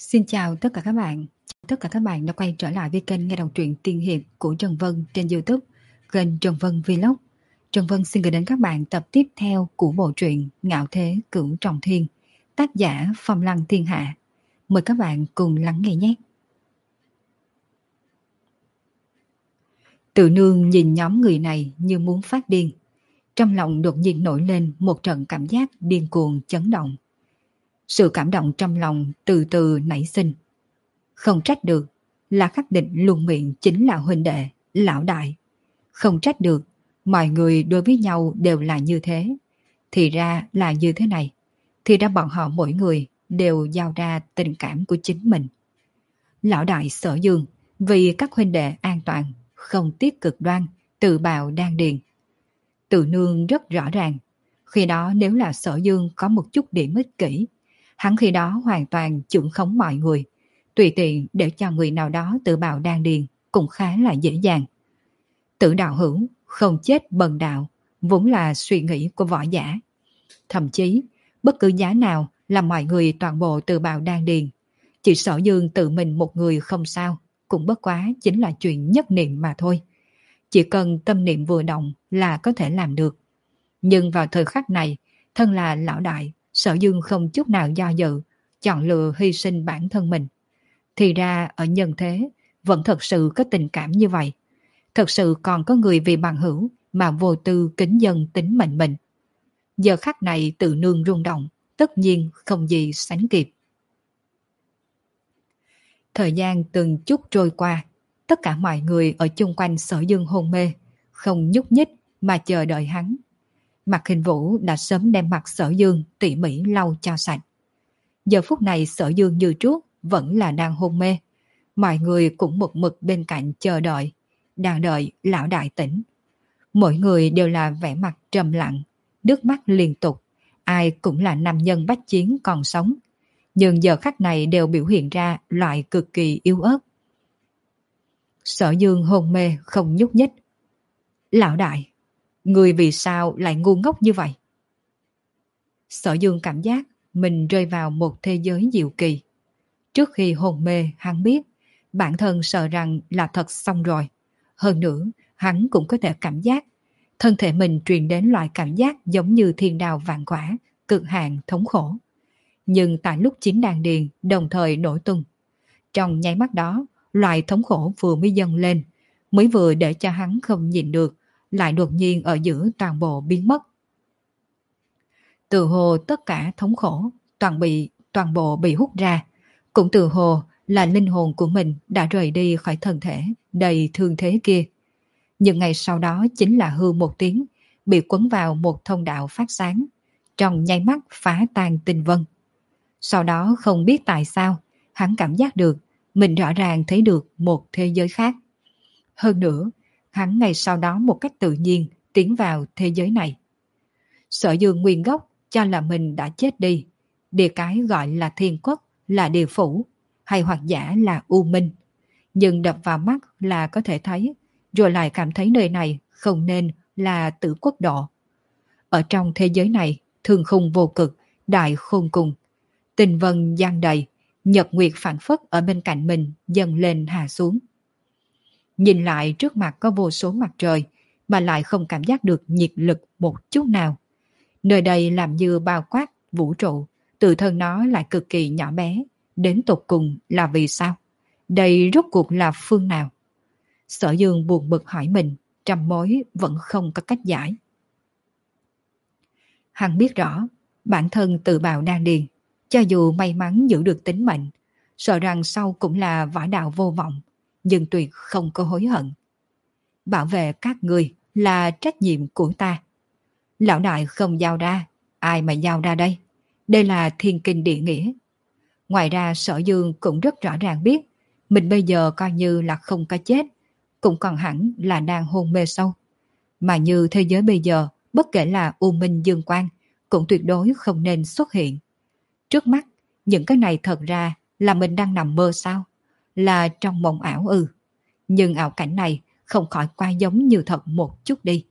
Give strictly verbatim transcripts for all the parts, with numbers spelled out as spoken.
Xin chào tất cả các bạn. Tất cả các bạn đã quay trở lại với kênh nghe đọc truyện tiên hiệp của Trần Vân trên YouTube, kênh Trần Vân Vlog. Trần Vân xin gửi đến các bạn tập tiếp theo của bộ truyện Ngạo Thế Cửu Trọng Thiên, tác giả Phong Lăng Thiên Hạ. Mời các bạn cùng lắng nghe nhé. Tự nương nhìn nhóm người này như muốn phát điên. Trong lòng đột nhiên nổi lên một trận cảm giác điên cuồng chấn động. Sự cảm động trong lòng từ từ nảy sinh. Không trách được, là khắc định luôn miệng chính là huynh đệ, lão đại. Không trách được, mọi người đối với nhau đều là như thế. Thì ra là như thế này. Thì ra bọn họ mỗi người đều giao ra tình cảm của chính mình. Lão đại Sở Dương vì các huynh đệ an toàn, không tiếc cực đoan, tự bào đan điền. Tự nương rất rõ ràng. Khi đó nếu là Sở Dương có một chút điểm ích kỷ, hắn khi đó hoàn toàn trưởng khống mọi người. Tùy tiện để cho người nào đó tự bào đan điền cũng khá là dễ dàng. Tử đạo hữu, không chết bần đạo, vốn là suy nghĩ của võ giả. Thậm chí, bất cứ giá nào là mọi người toàn bộ tự bào đan điền. Chỉ Sở Dương tự mình một người không sao, cũng bất quá chính là chuyện nhất niệm mà thôi. Chỉ cần tâm niệm vừa động là có thể làm được. Nhưng vào thời khắc này, thân là lão đại, Sở Dương không chút nào do dự, chọn lựa hy sinh bản thân mình. Thì ra ở nhân thế vẫn thật sự có tình cảm như vậy. Thật sự còn có người vì bằng hữu mà vô tư kính dân tính mệnh mình. Giờ khắc này tự nương rung động, tất nhiên không gì sánh kịp. Thời gian từng chút trôi qua, tất cả mọi người ở chung quanh Sở Dương hôn mê, không nhúc nhích mà chờ đợi hắn. Mạc Hình Vũ đã sớm đem mặt Sở Dương tỉ mỉ lau cho sạch. Giờ phút này Sở Dương như trước vẫn là đang hôn mê. Mọi người cũng một mực bên cạnh chờ đợi, đang đợi lão đại tỉnh. Mỗi người đều là vẻ mặt trầm lặng, nước mắt liên tục. Ai cũng là nam nhân bách chiến còn sống. Nhưng giờ khắc này đều biểu hiện ra loại cực kỳ yếu ớt. Sở Dương hôn mê không nhúc nhích. Lão đại, người vì sao lại ngu ngốc như vậy? Sở Dương cảm giác mình rơi vào một thế giới diệu kỳ. Trước khi hôn mê, hắn biết bản thân sợ rằng là thật xong rồi. Hơn nữa, hắn cũng có thể cảm giác thân thể mình truyền đến loại cảm giác giống như thiên đào vạn quả, cực hạn thống khổ. Nhưng tại lúc chính đàn điền đồng thời nổi tung, trong nháy mắt đó, loại thống khổ vừa mới dâng lên, mới vừa để cho hắn không nhìn được, lại đột nhiên ở giữa toàn bộ biến mất. Từ hồ tất cả thống khổ, toàn bị toàn bộ bị hút ra, cũng từ hồ là linh hồn của mình đã rời đi khỏi thân thể đầy thương thế kia. Nhưng ngày sau đó chính là hư một tiếng, bị quấn vào một thông đạo phát sáng, trong nháy mắt phá tan tinh vân. Sau đó không biết tại sao, hắn cảm giác được mình rõ ràng thấy được một thế giới khác. Hơn nữa, hắn ngày sau đó một cách tự nhiên tiến vào thế giới này. Sở Dương nguyên gốc cho là mình đã chết đi, địa cái gọi là thiên quốc, là địa phủ, hay hoặc giả là u minh. Nhưng đập vào mắt là có thể thấy, rồi lại cảm thấy nơi này không nên là tử quốc độ. Ở trong thế giới này, thương khung vô cực, đại khôn cùng. Tình vân giăng đầy, nhật nguyệt phản phất ở bên cạnh mình dần lên hạ xuống. Nhìn lại trước mặt có vô số mặt trời, mà lại không cảm giác được nhiệt lực một chút nào. Nơi đây làm như bao quát vũ trụ, tự thân nó lại cực kỳ nhỏ bé, đến tột cùng là vì sao? Đây rốt cuộc là phương nào? Sở Dương buồn bực hỏi mình, trăm mối vẫn không có cách giải. Hắn biết rõ, bản thân tự bào đan điền, cho dù may mắn giữ được tính mệnh, sợ rằng sau cũng là võ đạo vô vọng, nhưng tuyệt không có hối hận. Bảo vệ các người là trách nhiệm của ta. Lão đại không giao ra, ai mà giao ra đây? Đây là thiên kinh địa nghĩa. Ngoài ra Sở Dương cũng rất rõ ràng biết, mình bây giờ coi như là không có chết, cũng còn hẳn là đang hôn mê sâu. Mà như thế giới bây giờ, bất kể là U Minh Dương Quang, cũng tuyệt đối không nên xuất hiện. Trước mắt, những cái này thật ra là mình đang nằm mơ sao? Là trong mộng ảo ư? Nhưng ảo cảnh này không khỏi qua giống như thật một chút đi.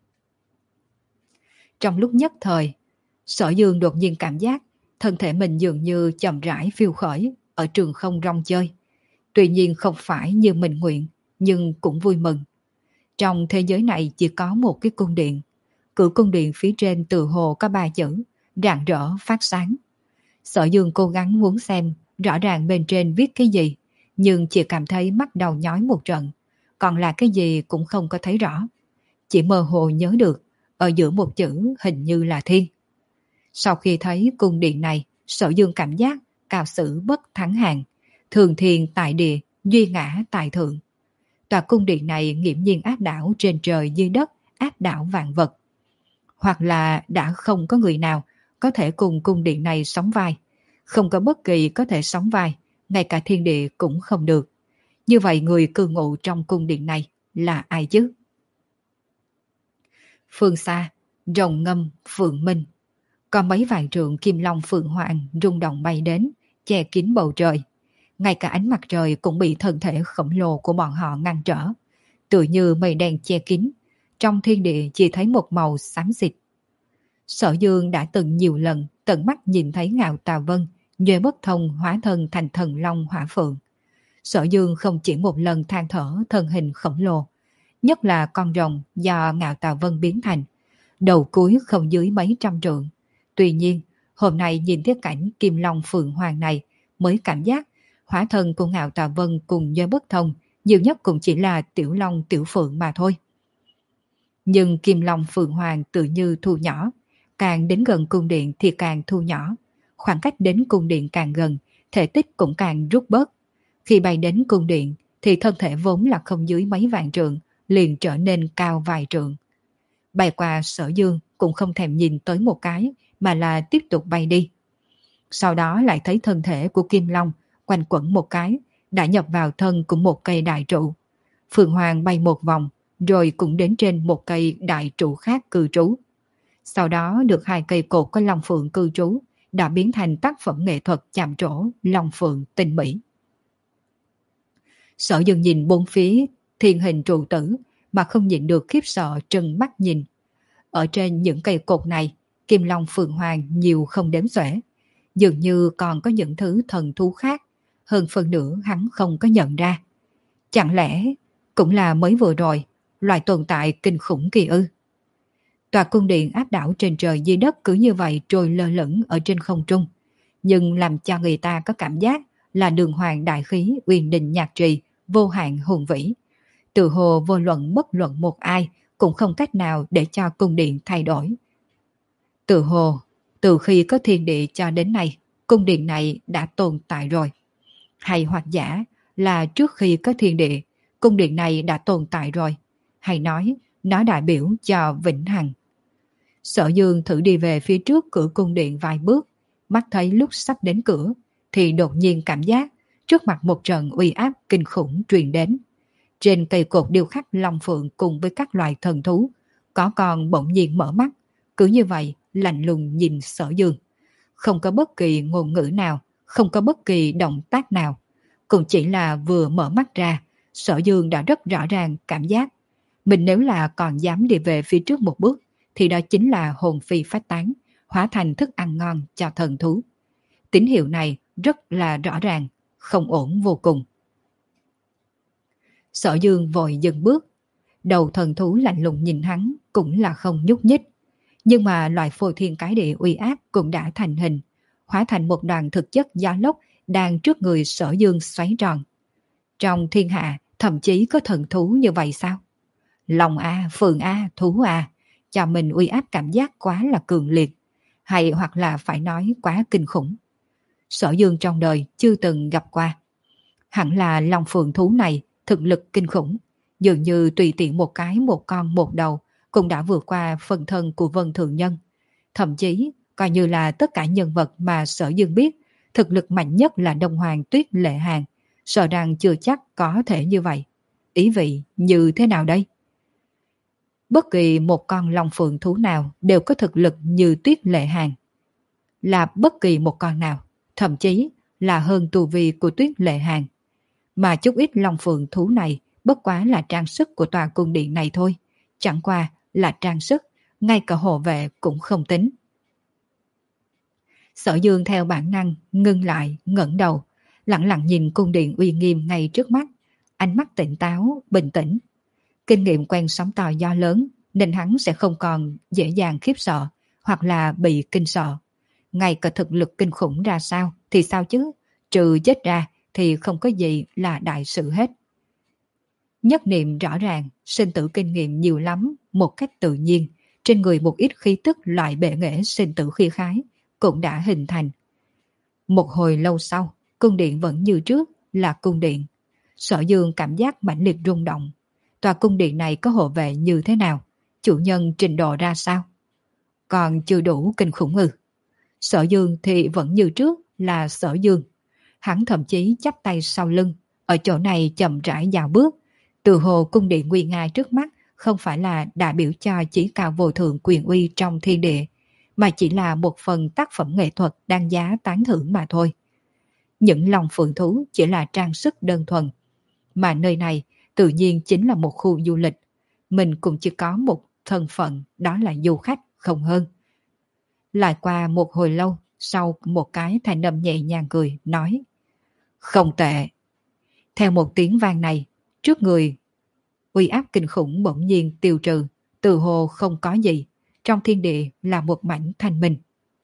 Trong lúc nhất thời, Sở Dương đột nhiên cảm giác thân thể mình dường như chậm rãi phiêu khởi ở trường không rong chơi. Tuy nhiên không phải như mình nguyện, nhưng cũng vui mừng. Trong thế giới này chỉ có một cái cung điện. Cửa cung điện phía trên từ hồ có ba chữ, rạng rỡ phát sáng. Sở Dương cố gắng muốn xem rõ ràng bên trên viết cái gì, nhưng chỉ cảm thấy mắt đầu nhói một trận, còn là cái gì cũng không có thấy rõ. Chỉ mơ hồ nhớ được, ở giữa một chữ hình như là thiên. Sau khi thấy cung điện này, Sở Dương cảm giác cao sử bất thắng hàng, thường thiên tại địa, duy ngã tại thượng. Tòa cung điện này nghiễm nhiên áp đảo trên trời dưới đất, áp đảo vạn vật. Hoặc là đã không có người nào có thể cùng cung điện này sóng vai, không có bất kỳ có thể sóng vai, ngay cả thiên địa cũng không được. Như vậy người cư ngụ trong cung điện này là ai chứ? Phương xa, rồng ngâm, phượng minh. Có mấy vạn trượng kim long phượng hoàng rung động bay đến, che kín bầu trời. Ngay cả ánh mặt trời cũng bị thân thể khổng lồ của bọn họ ngăn trở. Tựa như mây đen che kín, trong thiên địa chỉ thấy một màu xám xịt. Sở Dương đã từng nhiều lần tận mắt nhìn thấy Ngạo Tà Vân nhuệ bất thông hóa thân thành thần long hỏa phượng. Sở Dương không chỉ một lần than thở thân hình khổng lồ, nhất là con rồng do Ngạo Tà Vân biến thành, đầu cuối không dưới mấy trăm trượng. Tuy nhiên, hôm nay nhìn thấy cảnh kim long phượng hoàng này mới cảm giác hóa thân của Ngạo Tà Vân cùng nhuệ bất thông nhiều nhất cũng chỉ là tiểu long tiểu phượng mà thôi. Nhưng kim long phượng hoàng tự như thu nhỏ, càng đến gần cung điện thì càng thu nhỏ, khoảng cách đến cung điện càng gần, thể tích cũng càng rút bớt. Khi bay đến cung điện thì thân thể vốn là không dưới mấy vạn trượng, liền trở nên cao vài trượng. Bay qua Sở Dương cũng không thèm nhìn tới một cái, mà là tiếp tục bay đi. Sau đó lại thấy thân thể của Kim Long quanh quẩn một cái, đã nhập vào thân của một cây đại trụ. Phượng Hoàng bay một vòng, rồi cũng đến trên một cây đại trụ khác cư trú. Sau đó được hai cây cột có Long Phượng cư trú, đã biến thành tác phẩm nghệ thuật chạm trổ Long Phượng tinh mỹ. Sở Dương nhìn bốn phía thiên hình trụ tử mà không nhịn được khiếp sợ trừng mắt nhìn. Ở trên những cây cột này, Kim Long Phượng Hoàng nhiều không đếm xuể, dường như còn có những thứ thần thú khác, hơn phần nữa hắn không có nhận ra. Chẳng lẽ cũng là mới vừa rồi, loại tồn tại kinh khủng kỳ ư? Tòa cung điện áp đảo trên trời dưới đất cứ như vậy trôi lơ lửng ở trên không trung, nhưng làm cho người ta có cảm giác là đường hoàng đại khí uyên đình nhạc trì, vô hạn hùng vĩ. Từ hồ vô luận bất luận một ai cũng không cách nào để cho cung điện thay đổi. Từ hồ, từ khi có thiên địa cho đến nay, cung điện này đã tồn tại rồi. Hay hoặc giả là trước khi có thiên địa, cung điện này đã tồn tại rồi. Hay nói, nó đại biểu cho vĩnh hằng. Sở Dương thử đi về phía trước cửa cung điện vài bước, mắt thấy lúc sắp đến cửa, thì đột nhiên cảm giác trước mặt một trận uy áp kinh khủng truyền đến. Trên cây cột điêu khắc long phượng cùng với các loài thần thú, có con bỗng nhiên mở mắt, cứ như vậy lạnh lùng nhìn Sở Dương. Không có bất kỳ ngôn ngữ nào, không có bất kỳ động tác nào. Cũng chỉ là vừa mở mắt ra, Sở Dương đã rất rõ ràng cảm giác mình nếu là còn dám đi về phía trước một bước, thì đó chính là hồn phi phách tán, hóa thành thức ăn ngon cho thần thú. Tín hiệu này rất là rõ ràng, không ổn vô cùng. Sở Dương vội dừng bước, đầu thần thú lạnh lùng nhìn hắn cũng là không nhúc nhích. Nhưng mà loại phô thiên cái địa uy áp cũng đã thành hình, hóa thành một đoàn thực chất gió lốc đang trước người Sở Dương xoáy tròn. Trong thiên hạ thậm chí có thần thú như vậy sao? Long A, Phượng A, thú A, cho mình uy áp cảm giác quá là cường liệt, hay hoặc là phải nói quá kinh khủng. Sở Dương trong đời chưa từng gặp qua. Hẳn là Long Phượng thú này thực lực kinh khủng, dường như tùy tiện một cái một con một đầu cũng đã vượt qua phần thân của Vân Thường Nhân. Thậm chí coi như là tất cả nhân vật mà Sở Dương biết, thực lực mạnh nhất là Đông Hoàng Tuyết Lệ Hàn, sợ rằng chưa chắc có thể như vậy. Ý vị như thế nào đây? Bất kỳ một con long phượng thú nào đều có thực lực như Tuyết Lệ Hàn. Là bất kỳ một con nào, thậm chí là hơn tu vi của Tuyết Lệ Hàn. Mà chút ít long phượng thú này bất quá là trang sức của tòa cung điện này thôi. Chẳng qua là trang sức, ngay cả hộ vệ cũng không tính. Sở Dương theo bản năng ngưng lại, ngẩng đầu, lặng lặng nhìn cung điện uy nghiêm ngay trước mắt, ánh mắt tỉnh táo, bình tĩnh. Kinh nghiệm quen sóng to gió lớn nên hắn sẽ không còn dễ dàng khiếp sợ hoặc là bị kinh sợ. Ngay cả thực lực kinh khủng ra sao thì sao chứ, trừ chết ra thì không có gì là đại sự hết. Nhất niệm rõ ràng, sinh tử kinh nghiệm nhiều lắm, một cách tự nhiên, trên người một ít khí tức loại bệ nghệ sinh tử khí khái cũng đã hình thành. Một hồi lâu sau, cung điện vẫn như trước là cung điện. Sở Dương cảm giác mãnh liệt rung động. Tòa cung điện này có hộ vệ như thế nào? Chủ nhân trình độ ra sao? Còn chưa đủ kinh khủng ư? Sở Dương thì vẫn như trước là Sở Dương. Hắn thậm chí chắp tay sau lưng, ở chỗ này chậm rãi dạo bước. Từ hồ cung điện nguy nga trước mắt không phải là đại biểu cho chí cao vô thượng quyền uy trong thiên địa, mà chỉ là một phần tác phẩm nghệ thuật đáng giá tán thưởng mà thôi. Những lòng phượng thú chỉ là trang sức đơn thuần, mà nơi này tự nhiên chính là một khu du lịch. Mình cũng chỉ có một thân phận, đó là du khách, không hơn. Lại qua một hồi lâu, sau một cái thanh âm nhẹ nhàng cười, nói: không tệ. Theo một tiếng vang này, trước người uy áp kinh khủng bỗng nhiên tiêu trừ, từ hồ không có gì, trong thiên địa là một mảnh thanh minh.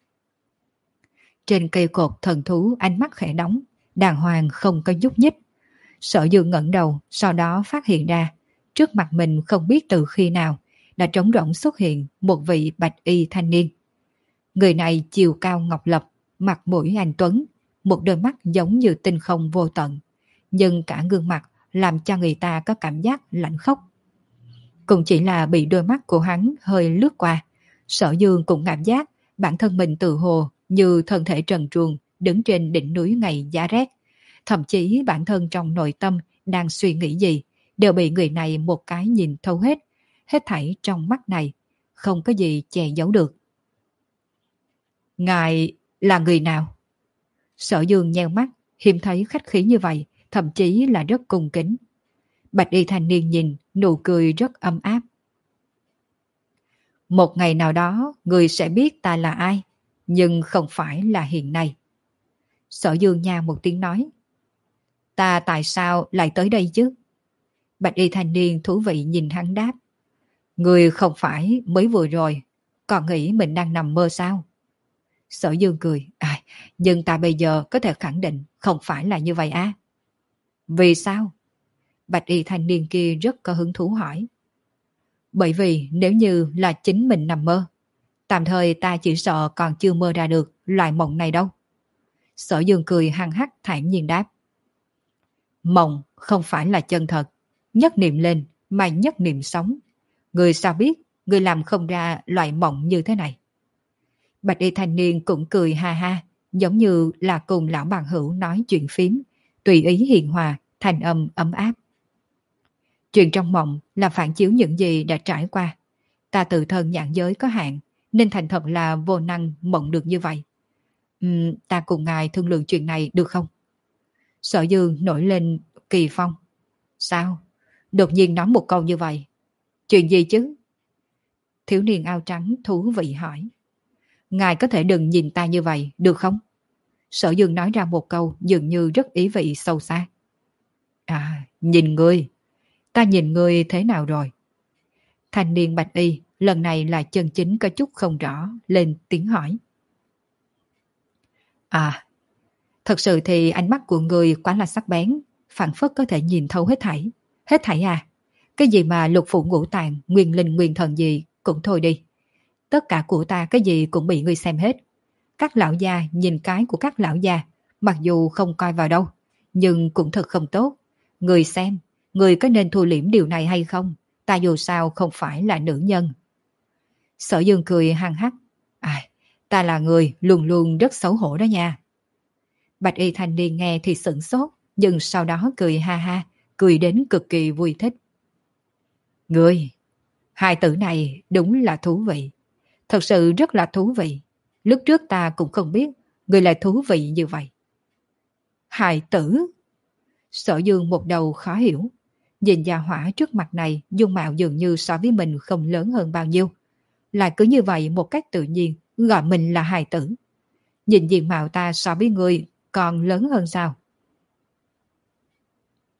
Trên cây cột thần thú ánh mắt khẽ đóng, đàng hoàng không có nhúc nhích. Sở Dương ngẩng đầu, sau đó phát hiện ra, trước mặt mình không biết từ khi nào, đã trống rỗng xuất hiện một vị bạch y thanh niên. Người này chiều cao ngọc lập, mặt mũi anh tuấn, một đôi mắt giống như tinh không vô tận, nhưng cả gương mặt làm cho người ta có cảm giác lạnh khốc. Cũng chỉ là bị đôi mắt của hắn hơi lướt qua, Sở Dương cũng cảm giác bản thân mình tự hồ như thân thể trần truồng đứng trên đỉnh núi ngày giá rét. Thậm chí bản thân trong nội tâm đang suy nghĩ gì đều bị người này một cái nhìn thấu hết. Hết thảy trong mắt này không có gì che giấu được. Ngài là người nào? Sở Dương nheo mắt, hiếm thấy khách khí như vậy, thậm chí là rất cung kính. Bạch y thanh niên nhìn, nụ cười rất ấm áp. Một ngày nào đó, người sẽ biết ta là ai, nhưng không phải là hiện nay. Sở Dương nha một tiếng nói. Ta tại sao lại tới đây chứ? Bạch y thanh niên thú vị nhìn hắn đáp. Người không phải mới vừa rồi, còn nghĩ mình đang nằm mơ sao? Sở Dương cười. À, nhưng ta bây giờ có thể khẳng định không phải là như vậy á. Vì sao? Bạch y thanh niên kia rất có hứng thú hỏi. Bởi vì nếu như là chính mình nằm mơ, tạm thời ta chỉ sợ còn chưa mơ ra được loại mộng này đâu. Sở Dương cười hăng hắc thản nhiên đáp. Mộng không phải là chân thật, nhất niệm lên mà nhất niệm sống. Người sao biết người làm không ra loại mộng như thế này? Bạch y thanh niên cũng cười ha ha, giống như là cùng lão bằng hữu nói chuyện phím, tùy ý hiền hòa, thành âm ấm áp. Chuyện trong mộng là phản chiếu những gì đã trải qua. Ta tự thân nhãn giới có hạn, nên thành thật là vô năng mộng được như vậy. Uhm, ta cùng ngài thương lượng chuyện này được không? Sở Dương nổi lên kỳ phong. Sao? Đột nhiên nói một câu như vậy. Chuyện gì chứ? Thiếu niên áo trắng thú vị hỏi. Ngài có thể đừng nhìn ta như vậy, được không? Sở Dương nói ra một câu dường như rất ý vị sâu xa. À, nhìn ngươi. Ta nhìn ngươi thế nào rồi? Thanh niên bạch y lần này là chân chính có chút không rõ, lên tiếng hỏi. À, thật sự thì ánh mắt của ngươi quá là sắc bén, phảng phất có thể nhìn thấu hết thảy. Hết thảy à? Cái gì mà lục phủ ngũ tạng, nguyên linh nguyên thần gì cũng thôi đi. Tất cả của ta cái gì cũng bị ngươi xem hết. Các lão già nhìn cái của các lão già, mặc dù không coi vào đâu, nhưng cũng thật không tốt. Ngươi xem, ngươi có nên thu liễm điều này hay không? Ta dù sao không phải là nữ nhân. Sở Dương cười hăng hắc. À, ta là người luôn luôn rất xấu hổ đó nha. Bạch y thanh niên nghe thì sửng sốt, nhưng sau đó cười ha ha, cười đến cực kỳ vui thích. Ngươi, hai tử này đúng là thú vị. Thật sự rất là thú vị. Lúc trước ta cũng không biết ngươi lại thú vị như vậy. Hài tử? Sở Dương một đầu khó hiểu. Nhìn gia hỏa trước mặt này dung mạo dường như so với mình không lớn hơn bao nhiêu. Lại cứ như vậy một cách tự nhiên gọi mình là hài tử. Nhìn diện mạo ta so với ngươi còn lớn hơn sao?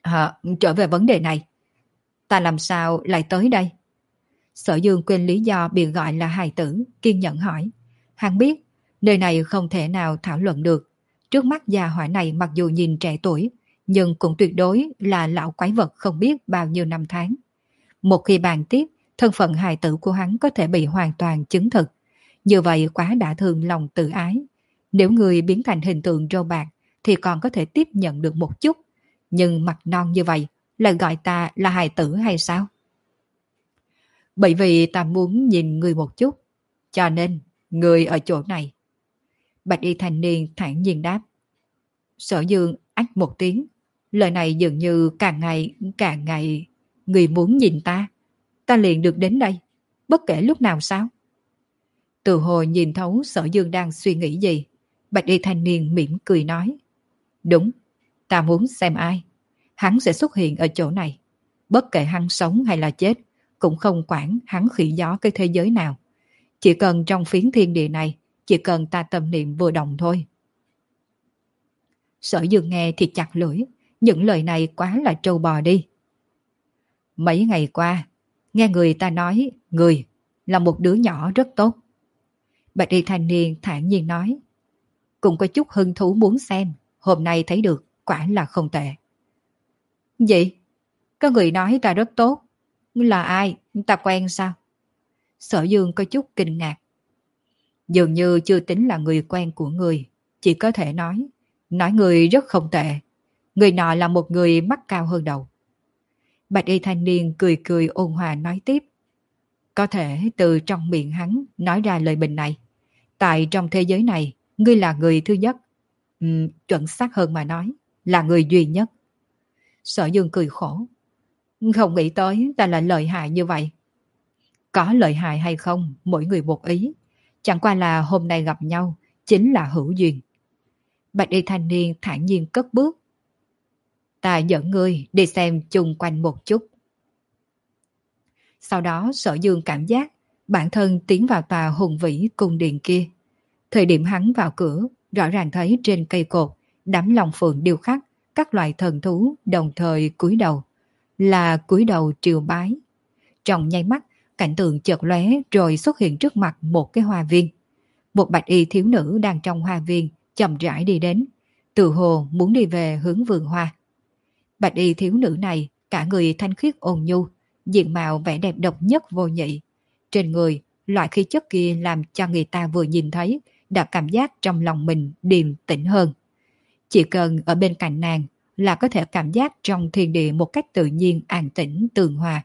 À, trở về vấn đề này, ta làm sao lại tới đây? Sở Dương quên lý do bị gọi là hài tử, kiên nhẫn hỏi. Hắn biết, nơi này không thể nào thảo luận được. Trước mắt già hỏa này mặc dù nhìn trẻ tuổi, nhưng cũng tuyệt đối là lão quái vật không biết bao nhiêu năm tháng. Một khi bàn tiếp, thân phận hài tử của hắn có thể bị hoàn toàn chứng thực. Như vậy quá đã thương lòng tự ái. Nếu người biến thành hình tượng râu bạc, thì còn có thể tiếp nhận được một chút. Nhưng mặt non như vậy, lại gọi ta là hài tử hay sao? Bởi vì ta muốn nhìn người một chút, cho nên người ở chỗ này. Bạch y thanh niên thản nhiên đáp. Sở Dương ách một tiếng, lời này dường như càng ngày càng ngày. Người muốn nhìn ta, ta liền được đến đây, bất kể lúc nào sao? Từ hồi nhìn thấu Sở Dương đang suy nghĩ gì, bạch y thanh niên mỉm cười nói. Đúng, ta muốn xem ai. Hắn sẽ xuất hiện ở chỗ này. Bất kể hắn sống hay là chết, cũng không quản hắn khỉ gió cái thế giới nào. Chỉ cần trong phiến thiên địa này, chỉ cần ta tâm niệm vừa động thôi. Sở Dương nghe thì chặt lưỡi, những lời này quá là trâu bò đi. Mấy ngày qua, nghe người ta nói người là một đứa nhỏ rất tốt. Bạch y thanh niên thản nhiên nói. Cũng có chút hứng thú muốn xem, hôm nay thấy được, quả là không tệ. Gì? Có người nói ta rất tốt. Là ai? Ta quen sao? Sở Dương có chút kinh ngạc. Dường như chưa tính là người quen của người, chỉ có thể nói, nói người rất không tệ. Người nọ là một người mắt cao hơn đầu. Bạch y thanh niên cười cười ôn hòa nói tiếp. Có thể từ trong miệng hắn nói ra lời bình này. Tại trong thế giới này, ngươi là người thứ nhất. Uhm, chuẩn xác hơn mà nói, là người duy nhất. Sở Dương cười khổ. Không nghĩ tới ta là lợi hại như vậy. Có lợi hại hay không, mỗi người một ý. Chẳng qua là hôm nay gặp nhau, chính là hữu duyên. Bạch y thanh niên thản nhiên cất bước. Ta dẫn ngươi đi xem chung quanh một chút. Sau đó Sở Dương cảm giác bản thân tiến vào tòa hùng vĩ cung điện kia. Thời điểm hắn vào cửa, rõ ràng thấy trên cây cột, đám long phượng điêu khắc, các loại thần thú đồng thời cúi đầu. Là cúi đầu triều bái. Trong nháy mắt, cảnh tượng chợt lóe rồi xuất hiện trước mặt một cái hoa viên. Một bạch y thiếu nữ đang trong hoa viên, chậm rãi đi đến, tự hồ muốn đi về hướng vườn hoa. Bạch y thiếu nữ này, cả người thanh khiết ôn nhu, diện mạo vẻ đẹp độc nhất vô nhị. Trên người, loại khí chất kia làm cho người ta vừa nhìn thấy, đã cảm giác trong lòng mình điềm tĩnh hơn. Chỉ cần ở bên cạnh nàng là có thể cảm giác trong thiên địa một cách tự nhiên an tĩnh tường hòa.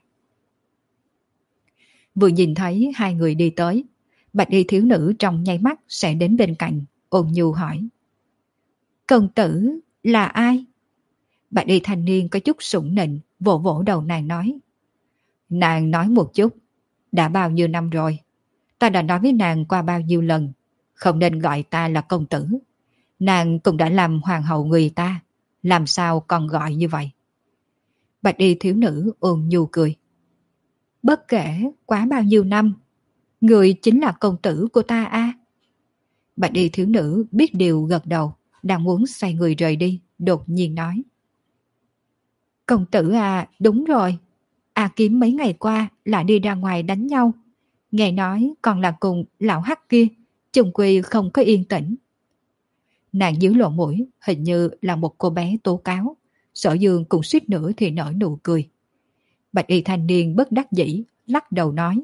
Vừa nhìn thấy hai người đi tới, bạch y thiếu nữ trong nháy mắt sẽ đến bên cạnh, ôn nhu hỏi. Công tử là ai? Bạch y thanh niên có chút sủng nịnh, vỗ vỗ đầu nàng nói. Nàng nói một chút, đã bao nhiêu năm rồi, ta đã nói với nàng qua bao nhiêu lần, không nên gọi ta là công tử. Nàng cũng đã làm hoàng hậu người ta, làm sao còn gọi như vậy? Bạch y thiếu nữ ôn nhu cười. Bất kể quá bao nhiêu năm, người chính là công tử của ta a. À? Bạch y thiếu nữ biết điều gật đầu, đang muốn xoay người rời đi, đột nhiên nói. Công tử à, đúng rồi. A Kiếm mấy ngày qua lại đi ra ngoài đánh nhau. Nghe nói còn là cùng lão hắc kia, chung quy không có yên tĩnh. Nàng giữ lộ mũi, hình như là một cô bé tố cáo. Sở Dương cùng suýt nữa thì nở nụ cười. Bạch y thanh niên bất đắc dĩ, lắc đầu nói.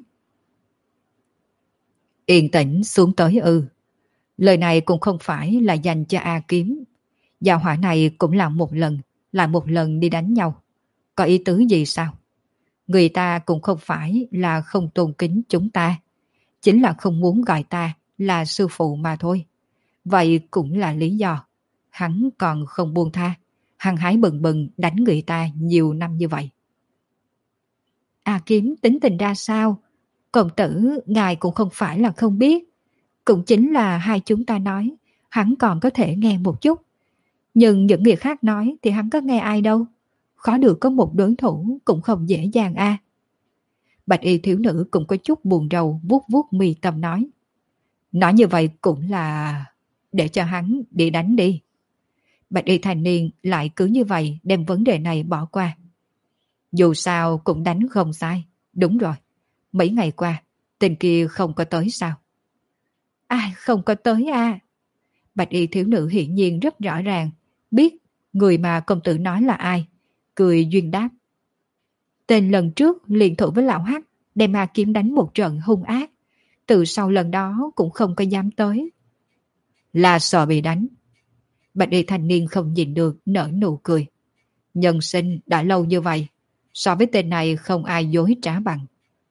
Yên tĩnh xuống tới ư. Lời này cũng không phải là dành cho A Kiếm. Gia hỏa này cũng là một lần, lại một lần đi đánh nhau. Có ý tứ gì sao? Người ta cũng không phải là không tôn kính chúng ta. Chính là không muốn gọi ta là sư phụ mà thôi. Vậy cũng là lý do. Hắn còn không buông tha. Hăng hái bừng bừng đánh người ta nhiều năm như vậy. A Kiếm tính tình ra sao? Công tử, ngài cũng không phải là không biết. Cũng chính là hai chúng ta nói, hắn còn có thể nghe một chút. Nhưng những người khác nói thì hắn có nghe ai đâu. Khó được có một đối thủ cũng không dễ dàng a. À. Bạch y thiếu nữ cũng có chút buồn rầu, vuốt vuốt mi tâm nói. Nói như vậy cũng là để cho hắn đi đánh đi. Bạch y thanh niên lại cứ như vậy đem vấn đề này bỏ qua. Dù sao cũng đánh không sai. Đúng rồi, mấy ngày qua, tên kia không có tới sao? Ai không có tới à? Bạch y thiếu nữ hiển nhiên rất rõ ràng, biết người mà công tử nói là ai. Cười duyên đáp. Tên lần trước liền thủ với lão Hắc, đem ma kiếm đánh một trận hung ác. Từ sau lần đó cũng không có dám tới. Là sợ bị đánh. Bạch y thanh niên không nhìn được nở nụ cười. Nhân sinh đã lâu như vậy, so với tên này không ai dối trá bằng.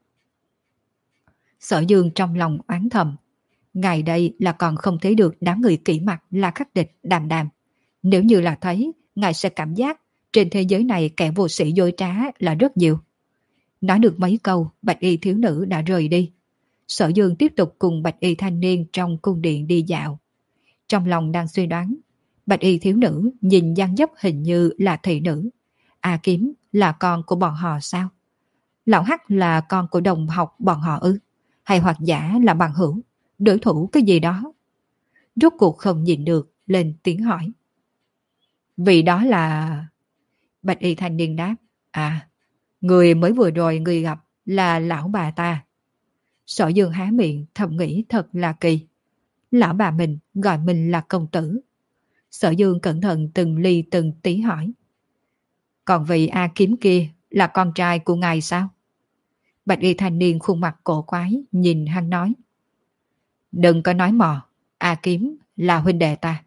Sở Dương trong lòng oán thầm. Ngày đây là còn không thấy được đám người kỹ mặt là khắc địch đàm đàm. Nếu như là thấy, ngài sẽ cảm giác trên thế giới này kẻ vô sĩ dối trá là rất nhiều. Nói được mấy câu, bạch y thiếu nữ đã rời đi. Sở Dương tiếp tục cùng bạch y thanh niên trong cung điện đi dạo. Trong lòng đang suy đoán, bạch y thiếu nữ nhìn dáng dấp hình như là thị nữ. A Kiếm là con của bọn họ sao? Lão Hắc là con của đồng học bọn họ ư? Hay hoặc giả là bằng hữu, đối thủ cái gì đó? Rốt cuộc không nhìn được, lên tiếng hỏi. Vì đó là... Bạch y thanh niên đáp. À, người mới vừa rồi người gặp là lão bà ta. Sở Dương há miệng thầm nghĩ thật là kỳ. Lão bà mình gọi mình là công tử. Sở Dương cẩn thận từng ly từng tí hỏi. Còn vị A Kiếm kia là con trai của ngài sao? Bạch y thanh niên khuôn mặt cổ quái nhìn hắn nói. Đừng có nói mò, A Kiếm là huynh đệ ta.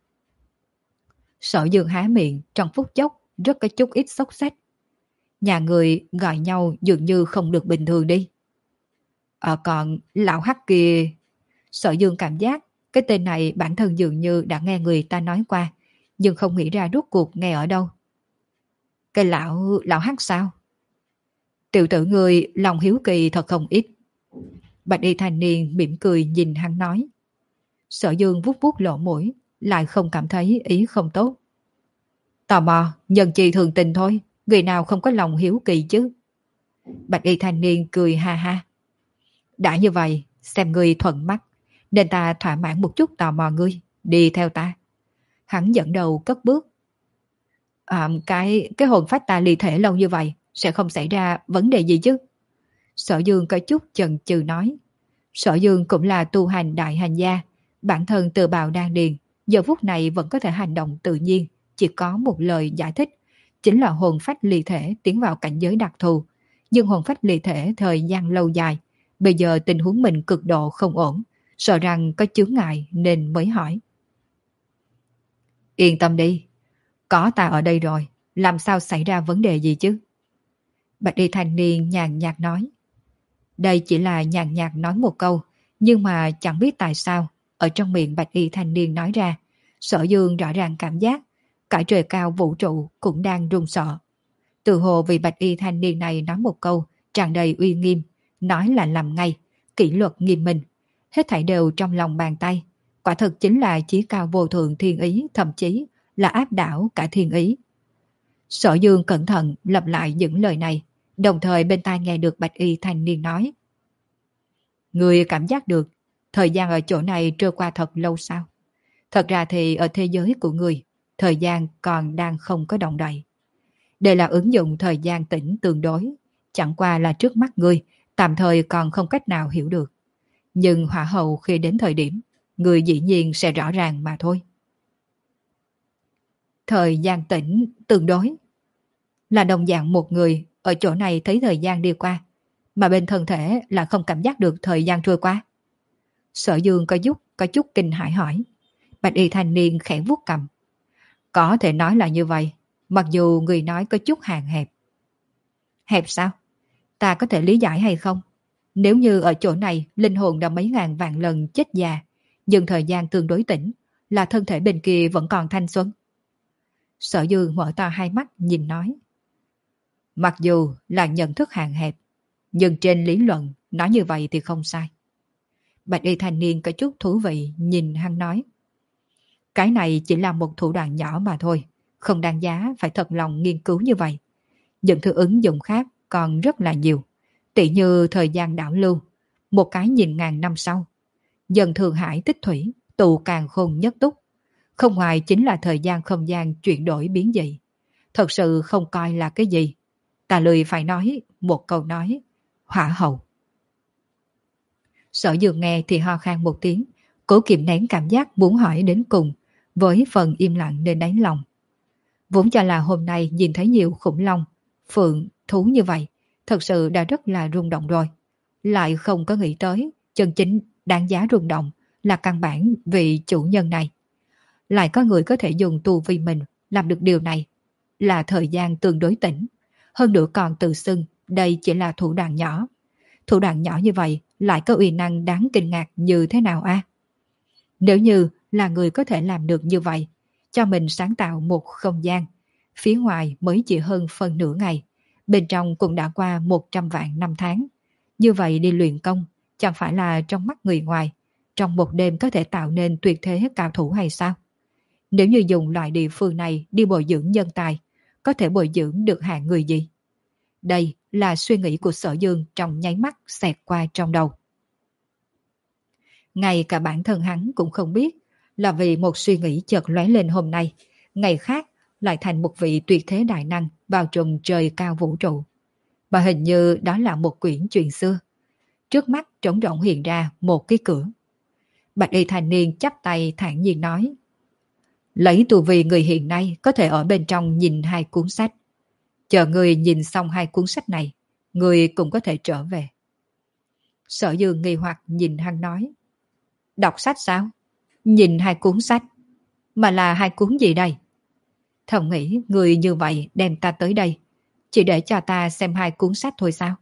Sở Dương há miệng trong phút chốc rất có chút ít xốc xách. Nhà người gọi nhau dường như không được bình thường đi. Ờ còn lão Hắc kia... Sở Dương cảm giác cái tên này bản thân dường như đã nghe người ta nói qua, nhưng không nghĩ ra rốt cuộc nghe ở đâu. Cái lão... lão Hắc sao? Tiểu tử người lòng hiếu kỳ thật không ít. Bạch y thanh niên mỉm cười nhìn hắn nói. Sở Dương vuốt vuốt lỗ mũi, lại không cảm thấy ý không tốt. Tò mò, nhân chi thường tình thôi, người nào không có lòng hiếu kỳ chứ? Bạch y thanh niên cười ha ha. Đã như vậy, xem ngươi thuận mắt, nên ta thỏa mãn một chút tò mò ngươi, đi theo ta. Hắn dẫn đầu cất bước. À, cái, cái hồn phách ta ly thể lâu như vậy, sẽ không xảy ra vấn đề gì chứ? Sở Dương có chút chần chừ nói. Sở Dương cũng là tu hành đại hành gia, bản thân tự bào đan điền, giờ phút này vẫn có thể hành động tự nhiên, chỉ có một lời giải thích, chính là hồn phách ly thể tiến vào cảnh giới đặc thù. Nhưng hồn phách ly thể thời gian lâu dài, bây giờ tình huống mình cực độ không ổn, sợ rằng có chướng ngại nên mới hỏi. Yên tâm đi, có ta ở đây rồi, làm sao xảy ra vấn đề gì chứ? Bạch y thanh niên nhàn nhạt nói. Đây chỉ là nhàn nhạt nói một câu, nhưng mà chẳng biết tại sao, ở trong miệng bạch y thanh niên nói ra, Sở Dương rõ ràng cảm giác cả trời cao vũ trụ cũng đang run sợ. Từ hồ vì bạch y thanh niên này nói một câu tràn đầy uy nghiêm, nói là làm ngay, kỷ luật nghiêm minh, hết thảy đều trong lòng bàn tay. Quả thực chính là chí cao vô thượng thiên ý, thậm chí là áp đảo cả thiên ý. Sở Dương cẩn thận lặp lại những lời này, đồng thời bên tai nghe được bạch y thanh niên nói. Người cảm giác được thời gian ở chỗ này trôi qua thật lâu sao? Thật ra thì ở thế giới của người, thời gian còn đang không có động đậy. Đây là ứng dụng thời gian tĩnh tương đối, chẳng qua là trước mắt người, tạm thời còn không cách nào hiểu được. Nhưng hỏa hậu khi đến thời điểm, người dĩ nhiên sẽ rõ ràng mà thôi. Thời gian tĩnh tương đối là đồng dạng một người ở chỗ này thấy thời gian đi qua, mà bên thân thể là không cảm giác được thời gian trôi qua. Sở Dương có chút có chút kinh hãi hỏi. Bạch y thanh niên khẽ vuốt cầm. Có thể nói là như vậy, mặc dù người nói có chút hạn hẹp. Hẹp sao? Ta có thể lý giải hay không? Nếu như ở chỗ này linh hồn đã mấy ngàn vạn lần chết già, nhưng thời gian tương đối tĩnh, là thân thể bên kia vẫn còn thanh xuân. Sở Dương mở to hai mắt nhìn nói. Mặc dù là nhận thức hạn hẹp, nhưng trên lý luận nói như vậy thì không sai. Bạch y thanh niên có chút thú vị nhìn hắn nói. Cái này chỉ là một thủ đoạn nhỏ mà thôi, không đáng giá phải thật lòng nghiên cứu như vậy. Những thứ ứng dụng khác còn rất là nhiều, tỉ như thời gian đảo lưu, một cái nhìn ngàn năm sau. Dần Thượng Hải tích thủy, tụ càng khôn nhất túc. không ngoài chính là thời gian không gian chuyển đổi biến dị. Thật sự không coi là cái gì. Ta lười phải nói một câu nói, hỏa hậu. Sở Dương nghe thì ho khan một tiếng, cố kiềm nén cảm giác muốn hỏi đến cùng, với phần im lặng nên đáy lòng. Vốn cho là hôm nay nhìn thấy nhiều khủng long, phượng, thú như vậy, thật sự đã rất là rung động rồi. Lại không có nghĩ tới, chân chính đáng giá rung động là căn bản vị chủ nhân này. Lại có người có thể dùng tu vi mình làm được điều này, là thời gian tương đối tĩnh. Hơn nữa còn tự xưng đây chỉ là thủ đoạn nhỏ. Thủ đoạn nhỏ như vậy lại có uy năng đáng kinh ngạc như thế nào a? Nếu như là người có thể làm được như vậy, cho mình sáng tạo một không gian, phía ngoài mới chỉ hơn phân nửa ngày, bên trong cũng đã qua một trăm vạn năm tháng. Như vậy đi luyện công, chẳng phải là trong mắt người ngoài, trong một đêm có thể tạo nên tuyệt thế cao thủ hay sao? Nếu như dùng loại địa phương này đi bồi dưỡng nhân tài, có thể bồi dưỡng được hạng người gì? Đây là suy nghĩ của Sở Dương trong nháy mắt xẹt qua trong đầu. Ngay cả bản thân hắn cũng không biết, là vì một suy nghĩ chợt lóe lên hôm nay, ngày khác lại thành một vị tuyệt thế đại năng bao trùm trời cao vũ trụ. Và hình như đó là một quyển chuyện xưa. Trước mắt trống rỗng hiện ra một cái cửa. Bạch y thanh niên chắp tay thản nhiên nói: lấy tu vi người hiện nay có thể ở bên trong nhìn hai cuốn sách. Chờ người nhìn xong hai cuốn sách này, người cũng có thể trở về. Sở Dương nghi hoặc nhìn hắn nói: đọc sách sao? Nhìn hai cuốn sách? Mà là hai cuốn gì đây? Thầm nghĩ người như vậy đem ta tới đây, chỉ để cho ta xem hai cuốn sách thôi sao?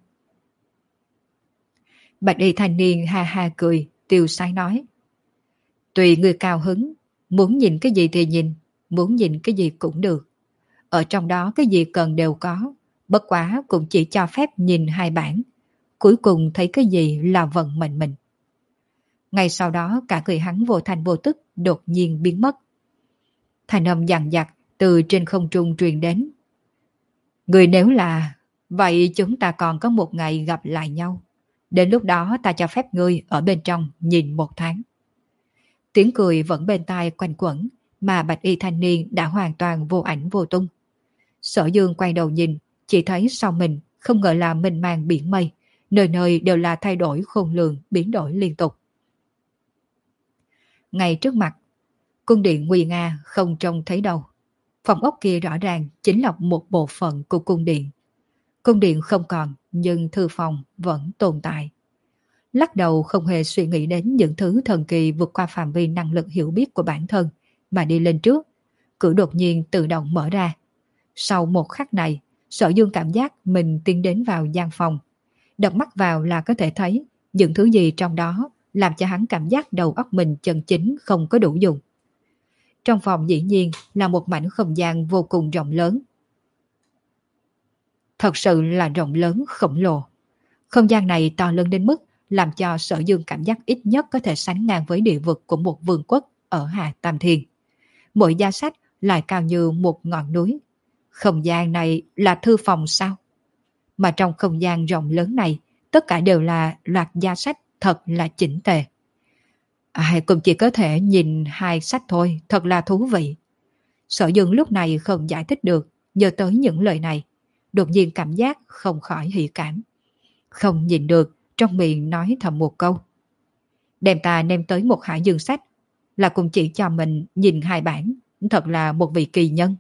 Bạch y thanh niên ha ha cười, tiêu sái nói: tùy người cao hứng, muốn nhìn cái gì thì nhìn, muốn nhìn cái gì cũng được. Ở trong đó cái gì cần đều có, bất quá cũng chỉ cho phép nhìn hai bản. Cuối cùng thấy cái gì là vận mệnh mình. Ngay sau đó cả người hắn vô thành vô tức đột nhiên biến mất. Thanh âm dằn dặt từ trên không trung truyền đến: người nếu là vậy, chúng ta còn có một ngày gặp lại nhau. Đến lúc đó ta cho phép ngươi ở bên trong nhìn một tháng. Tiếng cười vẫn bên tai quanh quẩn, mà bạch y thanh niên đã hoàn toàn vô ảnh vô tung. Sở Dương quay đầu nhìn, chỉ thấy sau mình không ngờ là mênh mang biển mây, nơi nơi đều là thay đổi khôn lường, biến đổi liên tục. Ngay trước mặt, cung điện nguy nga không trông thấy đâu. Phòng ốc kia rõ ràng chính là một bộ phận của cung điện. Cung điện không còn, nhưng thư phòng vẫn tồn tại. Lắc đầu không hề suy nghĩ đến những thứ thần kỳ vượt qua phạm vi năng lực hiểu biết của bản thân, mà đi lên trước, cửa đột nhiên tự động mở ra. Sau một khắc này, Sở Dương cảm giác mình tiến đến vào gian phòng. Đập mắt vào là có thể thấy những thứ gì trong đó làm cho hắn cảm giác đầu óc mình chân chính không có đủ dùng. Trong phòng dĩ nhiên là một mảnh không gian vô cùng rộng lớn. Thật sự là rộng lớn khổng lồ. Không gian này to lớn đến mức làm cho Sở Dương cảm giác ít nhất có thể sánh ngang với địa vực của một vương quốc ở Hà Tam Thiên. Mỗi giá sách lại cao như một ngọn núi. Không gian này là thư phòng sao? Mà trong không gian rộng lớn này, tất cả đều là loạt giá sách thật là chỉnh tề. Ai cũng chỉ có thể nhìn hai sách thôi, thật là thú vị. Sở Dương lúc này không giải thích được, nhớ tới những lời này, đột nhiên cảm giác không khỏi hỉ cảm. Không nhìn được, trong miệng nói thầm một câu: đem ta đem tới một hải dương sách, là cũng chỉ cho mình nhìn hai bản, thật là một vị kỳ nhân.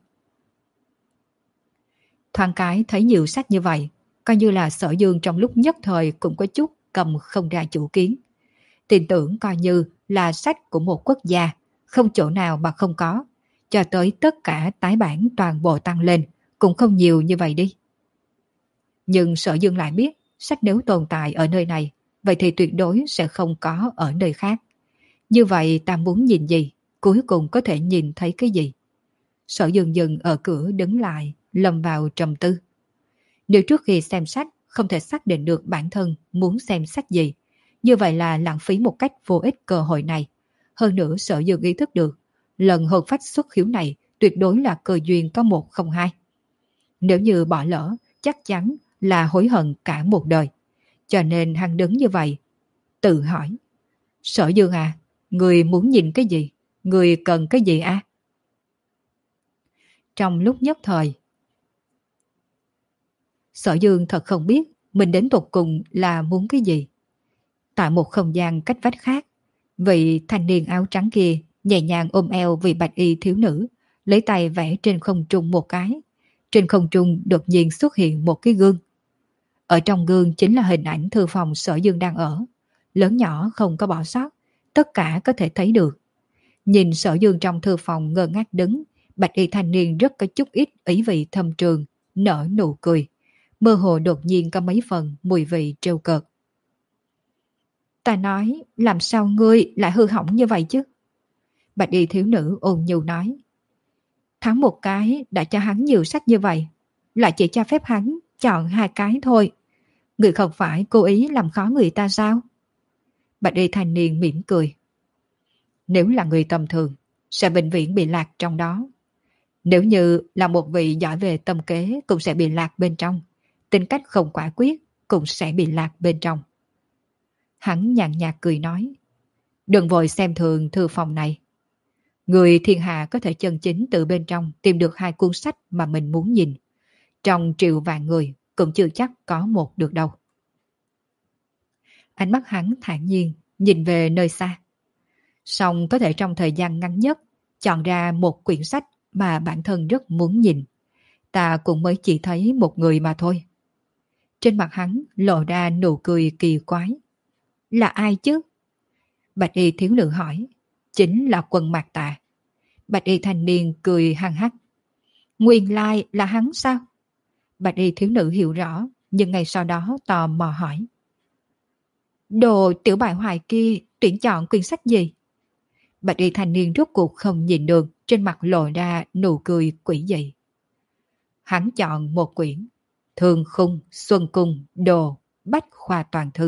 Thoáng cái thấy nhiều sách như vậy, coi như là Sở Dương trong lúc nhất thời cũng có chút cầm không ra chủ kiến. Tin tưởng coi như là sách của một quốc gia, không chỗ nào mà không có, cho tới tất cả tái bản toàn bộ tăng lên, cũng không nhiều như vậy đi. Nhưng Sở Dương lại biết, sách nếu tồn tại ở nơi này, vậy thì tuyệt đối sẽ không có ở nơi khác. Như vậy ta muốn nhìn gì, cuối cùng có thể nhìn thấy cái gì? Sở Dương dừng ở cửa đứng lại, lâm vào trầm tư. Nếu trước khi xem sách không thể xác định được bản thân muốn xem sách gì, như vậy là lãng phí một cách vô ích cơ hội này. Hơn nữa Sở Dương ý thức được, lần hồn phách xuất khiếu này tuyệt đối là cơ duyên có một không hai. Nếu như bỏ lỡ, chắc chắn là hối hận cả một đời. Cho nên hắn đứng như vậy, tự hỏi: Sở Dương à, người muốn nhìn cái gì? Người cần cái gì à? Trong lúc nhất thời, Sở Dương thật không biết mình đến tột cùng là muốn cái gì. Tại một không gian cách vách khác, vị thanh niên áo trắng kia nhẹ nhàng ôm eo vị bạch y thiếu nữ, lấy tay vẽ trên không trung một cái. Trên không trung đột nhiên xuất hiện một cái gương. Ở trong gương chính là hình ảnh thư phòng Sở Dương đang ở. Lớn nhỏ không có bỏ sót, tất cả có thể thấy được. Nhìn Sở Dương trong thư phòng ngơ ngác đứng, bạch y thanh niên rất có chút ít ý vị thâm trường, nở nụ cười. Mơ hồ đột nhiên có mấy phần mùi vị trêu cợt. Ta nói, làm sao ngươi lại hư hỏng như vậy chứ? Bạch y thiếu nữ ôn nhu nói. Thắng một cái đã cho hắn nhiều sách như vậy, lại chỉ cho phép hắn chọn hai cái thôi. Người không phải cố ý làm khó người ta sao? Bạch y thanh niên mỉm cười. Nếu là người tầm thường, sẽ vĩnh viễn bị lạc trong đó. Nếu như là một vị giỏi về tâm kế cũng sẽ bị lạc bên trong. Tính cách không quả quyết cũng sẽ bị lạc bên trong. Hắn nhàn nhạt cười nói. Đừng vội xem thường thư phòng này. Người thiên hạ có thể chân chính từ bên trong tìm được hai cuốn sách mà mình muốn nhìn. Trong triệu vạn người cũng chưa chắc có một được đâu. Ánh mắt hắn thản nhiên nhìn về nơi xa. Song có thể trong thời gian ngắn nhất chọn ra một quyển sách mà bản thân rất muốn nhìn. Ta cũng mới chỉ thấy một người mà thôi. Trên mặt hắn lộ ra nụ cười kỳ quái. Là ai chứ? Bạch y thiếu nữ hỏi. Chính là Quân Mạc Tà. Bạch y thanh niên cười hăng hắc. Nguyên lai là hắn sao? Bạch y thiếu nữ hiểu rõ, nhưng ngay sau đó tò mò hỏi. Đồ tiểu bại hoài kia tuyển chọn quyển sách gì? Bạch y thanh niên rốt cuộc không nhìn được, trên mặt lộ ra nụ cười quỷ dị. Hắn chọn một quyển Thương Khung Xuân Cung Đồ Bách Khoa Toàn Thư.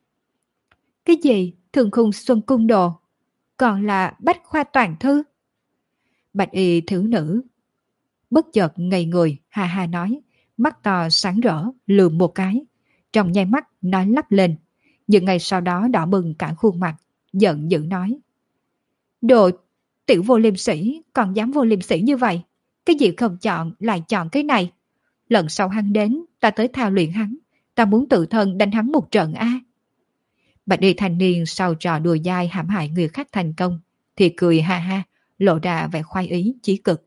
Cái gì? Thương Khung Xuân Cung Đồ? Còn là Bách Khoa Toàn Thư? Bạch y thiếu nữ bất chợt ngây người, ha ha nói, mắt to sáng rỡ lườm một cái, trong nháy mắt nói lắp lên, nhưng ngay sau đó đỏ bừng cả khuôn mặt, giận dữ nói. Đồ tiểu vô liêm sĩ, còn dám vô liêm sĩ như vậy, cái gì không chọn lại chọn cái này. Lần sau hắn đến, ta tới thao luyện hắn, ta muốn tự thân đánh hắn một trận a. Bạch y thanh niên sau trò đùa dai hãm hại người khác thành công, thì cười ha ha, lộ ra vẻ khoái ý chí cực.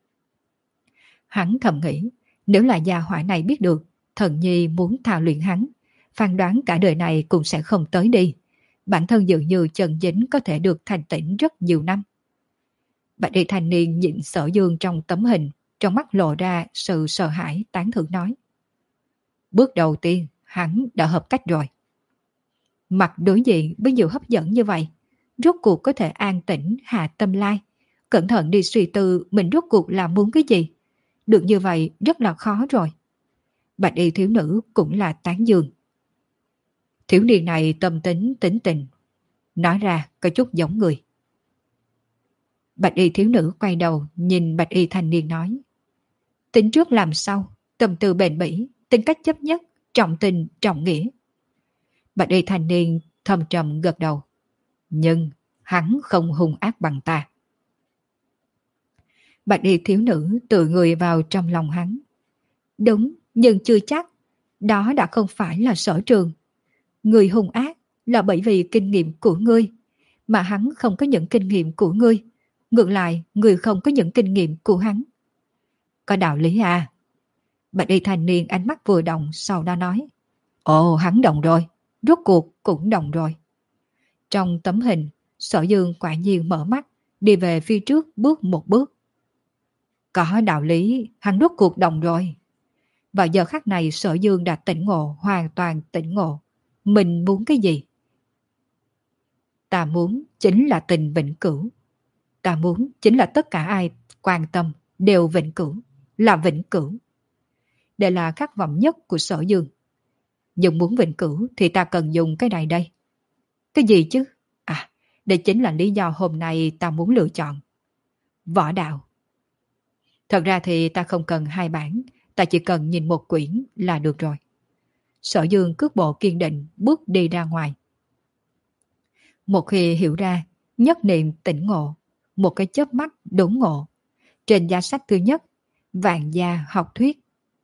Hắn thầm nghĩ, nếu là gia hỏa này biết được thần nhi muốn thao luyện hắn, phán đoán cả đời này cũng sẽ không tới đi. Bản thân dường như chân dính có thể được thành tĩnh rất nhiều năm. Bạch y thanh niên nhìn Sở Dương trong tấm hình, trong mắt lộ ra sự sợ hãi tán thưởng nói. Bước đầu tiên, hắn đã hợp cách rồi. Mặt đối diện với nhiều hấp dẫn như vậy, rốt cuộc có thể an tĩnh hạ tâm lai, cẩn thận đi suy tư mình rốt cuộc là muốn cái gì. Được như vậy rất là khó rồi. Bạch y thiếu nữ cũng là tán dương. Thiếu niên này tâm tính tính tình, nói ra có chút giống người. Bạch y thiếu nữ quay đầu nhìn bạch y thanh niên nói. Tính trước làm sau, tâm tư bền bỉ, tính cách chấp nhất, trọng tình, trọng nghĩa. Bạch y thanh niên thầm trầm gật đầu. Nhưng hắn không hung ác bằng ta. Bạch y thiếu nữ tự người vào trong lòng hắn. Đúng, nhưng chưa chắc. Đó đã không phải là Sở Trường. Người hung ác là bởi vì kinh nghiệm của ngươi, mà hắn không có những kinh nghiệm của ngươi. Ngược lại, người không có những kinh nghiệm của hắn. Có đạo lý à? Bạch y thanh niên ánh mắt vừa động, sau đó nói. Ồ, hắn động rồi. Rốt cuộc cũng động rồi. Trong tấm hình, Sở Dương quả nhiên mở mắt, đi về phía trước bước một bước. Có đạo lý, hắn rốt cuộc động rồi. Vào giờ khắc này Sở Dương đã tỉnh ngộ, hoàn toàn tỉnh ngộ. Mình muốn cái gì? Ta muốn chính là tình vĩnh cửu. Ta muốn chính là tất cả ai quan tâm đều vĩnh cửu, là vĩnh cửu. Đây là khát vọng nhất của Sở Dương. Nhưng muốn vĩnh cửu thì ta cần dùng cái này đây. Cái gì chứ? À, đây chính là lý do hôm nay ta muốn lựa chọn. Võ đạo. Thật ra thì ta không cần hai bản, ta chỉ cần nhìn một quyển là được rồi. Sở Dương cước bộ kiên định bước đi ra ngoài. Một khi hiểu ra, nhất niệm tỉnh ngộ, một cái chớp mắt đốn ngộ. Trên giá sách thứ nhất, Vạn gia học thuyết.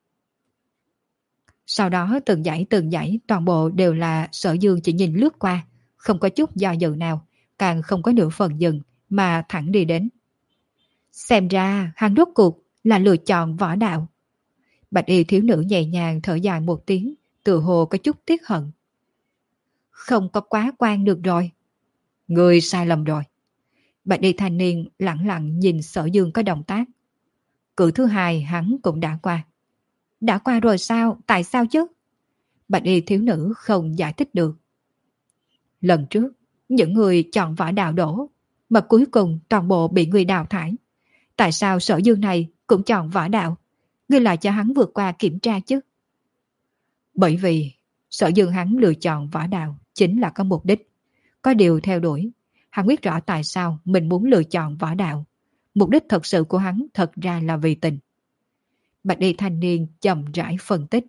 Sau đó từng dãy từng dãy toàn bộ đều là Sở Dương chỉ nhìn lướt qua, không có chút do dự nào, càng không có nửa phần dừng mà thẳng đi đến. Xem ra hắn rốt cuộc là lựa chọn võ đạo. Bạch y thiếu nữ nhẹ nhàng thở dài một tiếng, tự hồ có chút tiếc hận. Không có quá quan được rồi. Người sai lầm rồi. Bạch y thanh niên lặng lặng nhìn Sở Dương có động tác. Cử thứ hai hắn cũng đã qua. Đã qua rồi sao? Tại sao chứ? Bạch y thiếu nữ không giải thích được. Lần trước, những người chọn võ đạo đổ, mà cuối cùng toàn bộ bị người đào thải. Tại sao Sở Dương này cũng chọn võ đạo? Ngươi lại cho hắn vượt qua kiểm tra chứ? Bởi vì Sở Dương hắn lựa chọn võ đạo chính là có mục đích, có điều theo đuổi. Hắn biết rõ tại sao mình muốn lựa chọn võ đạo. Mục đích thật sự của hắn thật ra là vì tình. Bạch y thanh niên chậm rãi phân tích.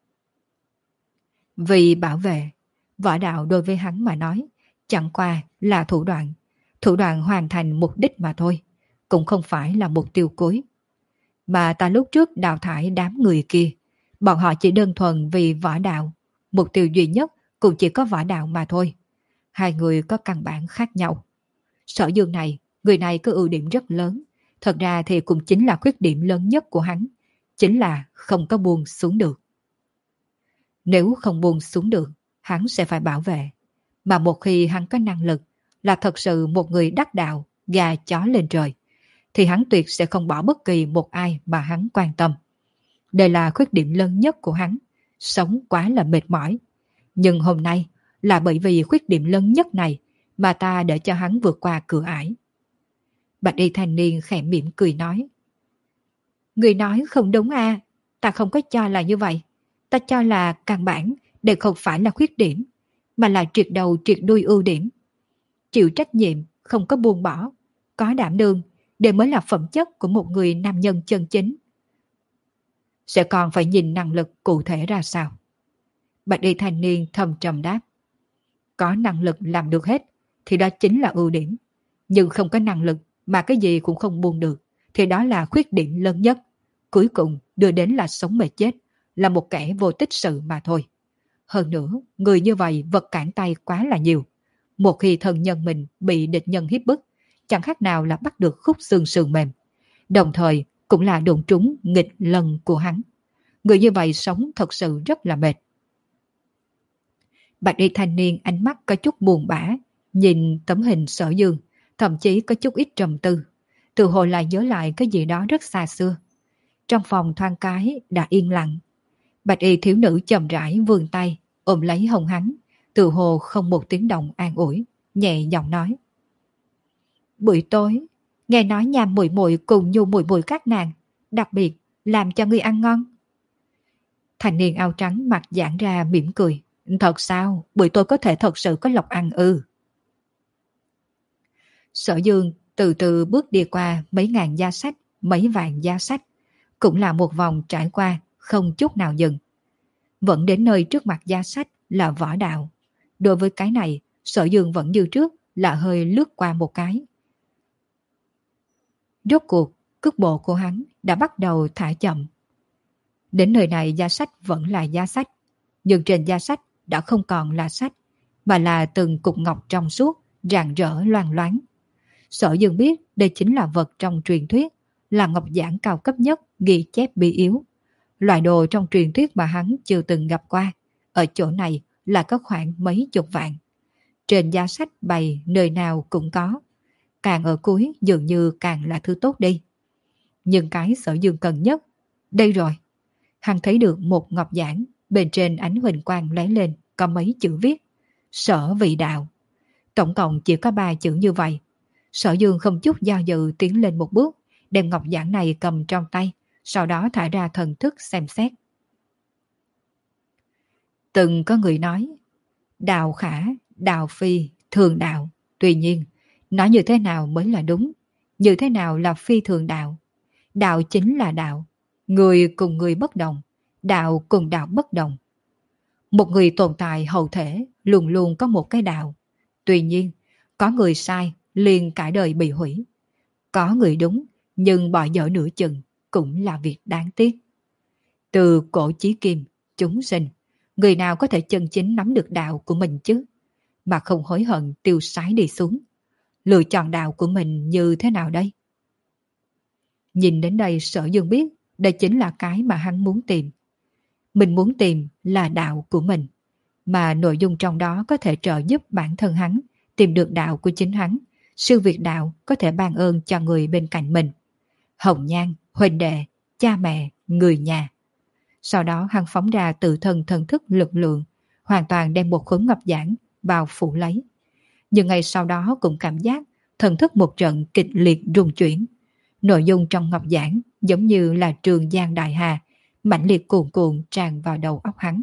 Vì bảo vệ, võ đạo đối với hắn mà nói chẳng qua là thủ đoạn, thủ đoạn hoàn thành mục đích mà thôi, cũng không phải là mục tiêu cuối. Mà ta lúc trước đào thải đám người kia, bọn họ chỉ đơn thuần vì võ đạo, mục tiêu duy nhất cũng chỉ có võ đạo mà thôi. Hai người có căn bản khác nhau. Sở Dương này, người này có ưu điểm rất lớn, thật ra thì cũng chính là khuyết điểm lớn nhất của hắn, chính là không có buông xuống được. Nếu không buông xuống được, hắn sẽ phải bảo vệ. Mà một khi hắn có năng lực, là thật sự một người đắc đạo, gà chó lên trời, thì hắn tuyệt sẽ không bỏ bất kỳ một ai mà hắn quan tâm. Đây là khuyết điểm lớn nhất của hắn, sống quá là mệt mỏi. Nhưng hôm nay, là bởi vì khuyết điểm lớn nhất này mà ta để cho hắn vượt qua cửa ải. Bạch y thanh niên khẽ mỉm cười nói. Người nói không đúng à, ta không có cho là như vậy. Ta cho là căn bản đều không phải là khuyết điểm, mà là triệt đầu triệt đuôi ưu điểm. Chịu trách nhiệm, không có buông bỏ, có đảm đương, đều mới là phẩm chất của một người nam nhân chân chính. Sẽ còn phải nhìn năng lực cụ thể ra sao. Bạch y thanh niên thầm trầm đáp. Có năng lực làm được hết thì đó chính là ưu điểm. Nhưng không có năng lực mà cái gì cũng không buông được thì đó là khuyết điểm lớn nhất. Cuối cùng đưa đến là sống mệt chết, là một kẻ vô tích sự mà thôi. Hơn nữa, người như vậy vật cản tay quá là nhiều. Một khi thân nhân mình bị địch nhân hiếp bức, chẳng khác nào là bắt được khúc xương sườn mềm. Đồng thời cũng là đụng trúng nghịch lần của hắn. Người như vậy sống thật sự rất là mệt. Bạch y thanh niên ánh mắt có chút buồn bã, nhìn tấm hình Sở Dương, thậm chí có chút ít trầm tư. Tự hồ lại nhớ lại cái gì đó rất xa xưa. Trong phòng thoáng cái đã yên lặng. Bạch y thiếu nữ chậm rãi vươn tay, ôm lấy hông hắn, tự hồ không một tiếng động an ủi, nhẹ giọng nói. Buổi tối, nghe nói nhà muội muội cùng nhu muội muội các nàng, đặc biệt làm cho ngươi ăn ngon. Thanh niên áo trắng mặt giãn ra mỉm cười. Thật sao? Buổi tối có thể thật sự có lộc ăn ư? Sở Dương từ từ bước đi qua mấy ngàn gia sách, mấy vạn gia sách, cũng là một vòng trải qua, không chút nào dừng. Vẫn đến nơi trước mặt gia sách là võ đạo. Đối với cái này, Sở Dương vẫn như trước là hơi lướt qua một cái. Rốt cuộc, cước bộ của hắn đã bắt đầu thả chậm. Đến nơi này gia sách vẫn là gia sách, nhưng trên gia sách đã không còn là sách, mà là từng cục ngọc trong suốt, rạng rỡ loang loáng. Sở Dương biết đây chính là vật trong truyền thuyết, là ngọc giản cao cấp nhất ghi chép bí yếu. Loại đồ trong truyền thuyết mà hắn chưa từng gặp qua, ở chỗ này là có khoảng mấy chục vạn. Trên giá sách bày nơi nào cũng có, càng ở cuối dường như càng là thứ tốt đi. Nhưng cái Sở Dương cần nhất, đây rồi. Hắn thấy được một ngọc giản, bên trên ánh huỳnh quang lóe lên có mấy chữ viết, Sở Vị Đạo. Tổng cộng chỉ có ba chữ như vậy. Sở Dương không chút do dự tiến lên một bước, đem ngọc giản này cầm trong tay, sau đó thả ra thần thức xem xét. Từng có người nói, đạo khả, đạo phi, thường đạo. Tuy nhiên, nói như thế nào mới là đúng, như thế nào là phi thường đạo. Đạo chính là đạo, người cùng người bất đồng, đạo cùng đạo bất đồng. Một người tồn tại hậu thể luôn luôn có một cái đạo. Tuy nhiên, có người sai liền cả đời bị hủy. Có người đúng, nhưng bỏ dở nửa chừng cũng là việc đáng tiếc. Từ cổ chí kim, chúng sinh, người nào có thể chân chính nắm được đạo của mình chứ, mà không hối hận tiêu sái đi xuống. Lựa chọn đạo của mình như thế nào đây? Nhìn đến đây Sở Dương biết đây chính là cái mà hắn muốn tìm. Mình muốn tìm là đạo của mình, mà nội dung trong đó có thể trợ giúp bản thân hắn tìm được đạo của chính hắn. Sư Việt đạo có thể ban ơn cho người bên cạnh mình, hồng nhan, huynh đệ, cha mẹ, người nhà. Sau đó hắn phóng ra tự thân thần thức lực lượng, hoàn toàn đem một khối ngọc giản bao phủ lấy. Nhưng ngày sau đó cũng cảm giác thần thức một trận kịch liệt rung chuyển. Nội dung trong ngọc giản giống như là trường giang đại hà, mãnh liệt cuồn cuộn tràn vào đầu óc hắn.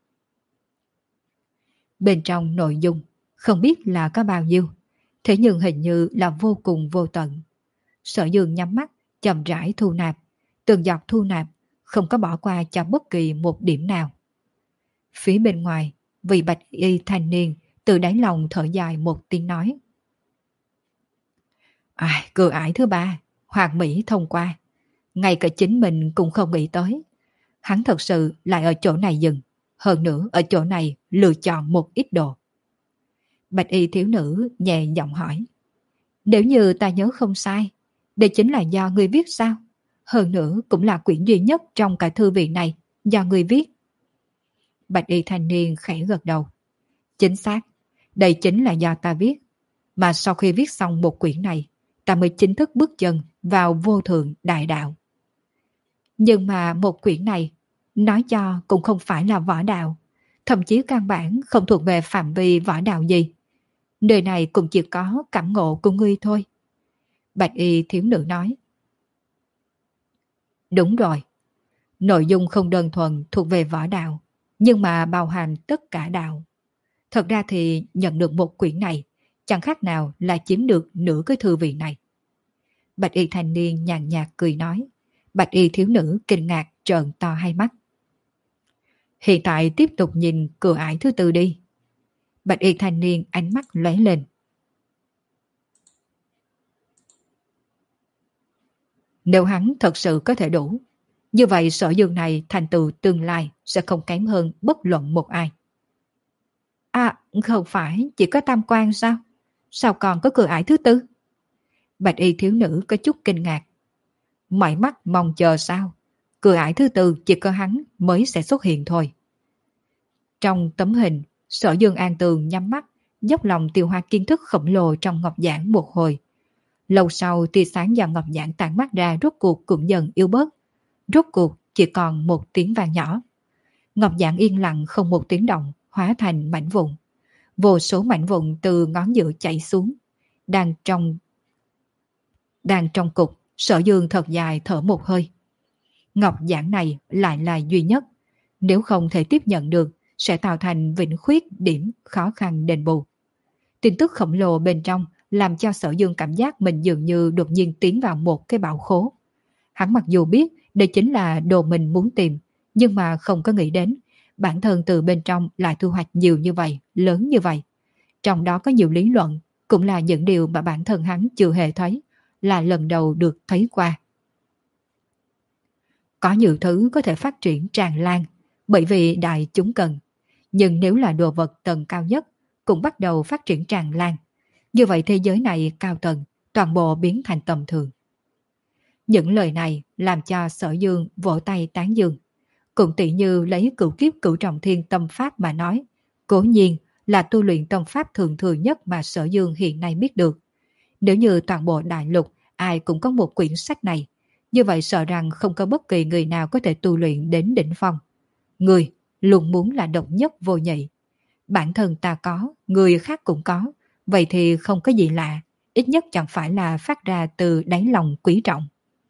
Bên trong nội dung không biết là có bao nhiêu, thế nhưng hình như là vô cùng vô tận. Sở Dương nhắm mắt, chậm rãi thu nạp, từng giọt thu nạp, không có bỏ qua cho bất kỳ một điểm nào. Phía bên ngoài, vị bạch y thanh niên từ đáy lòng thở dài một tiếng nói: Ai, cửa ải thứ ba, Hoàng Mỹ thông qua. Ngay cả chính mình cũng không nghĩ tới. Hắn thật sự lại ở chỗ này dừng, hơn nữa ở chỗ này lựa chọn một ít đồ. Bạch y thiếu nữ nhẹ giọng hỏi: Nếu như ta nhớ không sai, đây chính là do ngươi viết sao? Hơn nữa cũng là quyển duy nhất trong cả thư viện này do ngươi viết. Bạch y thanh niên khẽ gật đầu. Chính xác, đây chính là do ta viết. Mà sau khi viết xong một quyển này, ta mới chính thức bước chân vào vô thượng đại đạo. Nhưng mà một quyển này, nói cho cũng không phải là võ đạo, thậm chí căn bản không thuộc về phạm vi võ đạo gì. Nơi này cũng chỉ có cảm ngộ của ngươi thôi. Bạch y thiếu nữ nói. Đúng rồi, nội dung không đơn thuần thuộc về võ đạo, nhưng mà bao hàm tất cả đạo. Thật ra thì nhận được một quyển này, chẳng khác nào là chiếm được nửa cái thư viện này. Bạch y thanh niên nhàn nhạt cười nói. Bạch y thiếu nữ kinh ngạc trợn to hai mắt. Hiện tại tiếp tục nhìn cửa ải thứ tư đi. Bạch y thanh niên ánh mắt lóe lên. Nếu hắn thật sự có thể đủ, như vậy Sở Dương này thành tựu tương lai sẽ không kém hơn bất luận một ai. À, không phải chỉ có tam quan sao? Sao còn có cửa ải thứ tư? Bạch y thiếu nữ có chút kinh ngạc. Mỏi mắt mong chờ sao? Cửa ải thứ tư chỉ có hắn mới sẽ xuất hiện thôi. Trong tấm hình, Sở Dương an tường nhắm mắt, dốc lòng tiêu hóa kiến thức khổng lồ trong ngọc giản một hồi. Lâu sau tia sáng do ngọc giản tản mắt ra rốt cuộc cũng dần yếu bớt. Rốt cuộc chỉ còn một tiếng vang nhỏ. Ngọc giản yên lặng không một tiếng động, hóa thành mảnh vụn. Vô số mảnh vụn từ ngón giữa chảy xuống. Đang trong Đang trong cục, Sở Dương thật dài thở một hơi. Ngọc giản này lại là duy nhất. Nếu không thể tiếp nhận được, sẽ tạo thành vĩnh khuyết điểm khó khăn đền bù. Tin tức khổng lồ bên trong làm cho Sở Dương cảm giác mình dường như đột nhiên tiến vào một cái bảo khố. Hắn mặc dù biết đây chính là đồ mình muốn tìm, nhưng mà không có nghĩ đến bản thân từ bên trong lại thu hoạch nhiều như vậy, lớn như vậy. Trong đó có nhiều lý luận, cũng là những điều mà bản thân hắn chưa hề thấy, là lần đầu được thấy qua. Có nhiều thứ có thể phát triển tràn lan, bởi vì đại chúng cần. Nhưng nếu là đồ vật tầng cao nhất, cũng bắt đầu phát triển tràn lan. Như vậy thế giới này cao tầng, toàn bộ biến thành tầm thường. Những lời này làm cho Sở Dương vỗ tay tán dương. Cũng tỷ như lấy cửu kiếp cửu trọng thiên tâm pháp mà nói, cố nhiên là tu luyện tâm pháp thường thường nhất mà Sở Dương hiện nay biết được. Nếu như toàn bộ đại lục ai cũng có một quyển sách này, như vậy sợ rằng không có bất kỳ người nào có thể tu luyện đến đỉnh phong. Người luôn muốn là độc nhất vô nhị. Bản thân ta có, người khác cũng có, vậy thì không có gì lạ, ít nhất chẳng phải là phát ra từ đáy lòng quý trọng.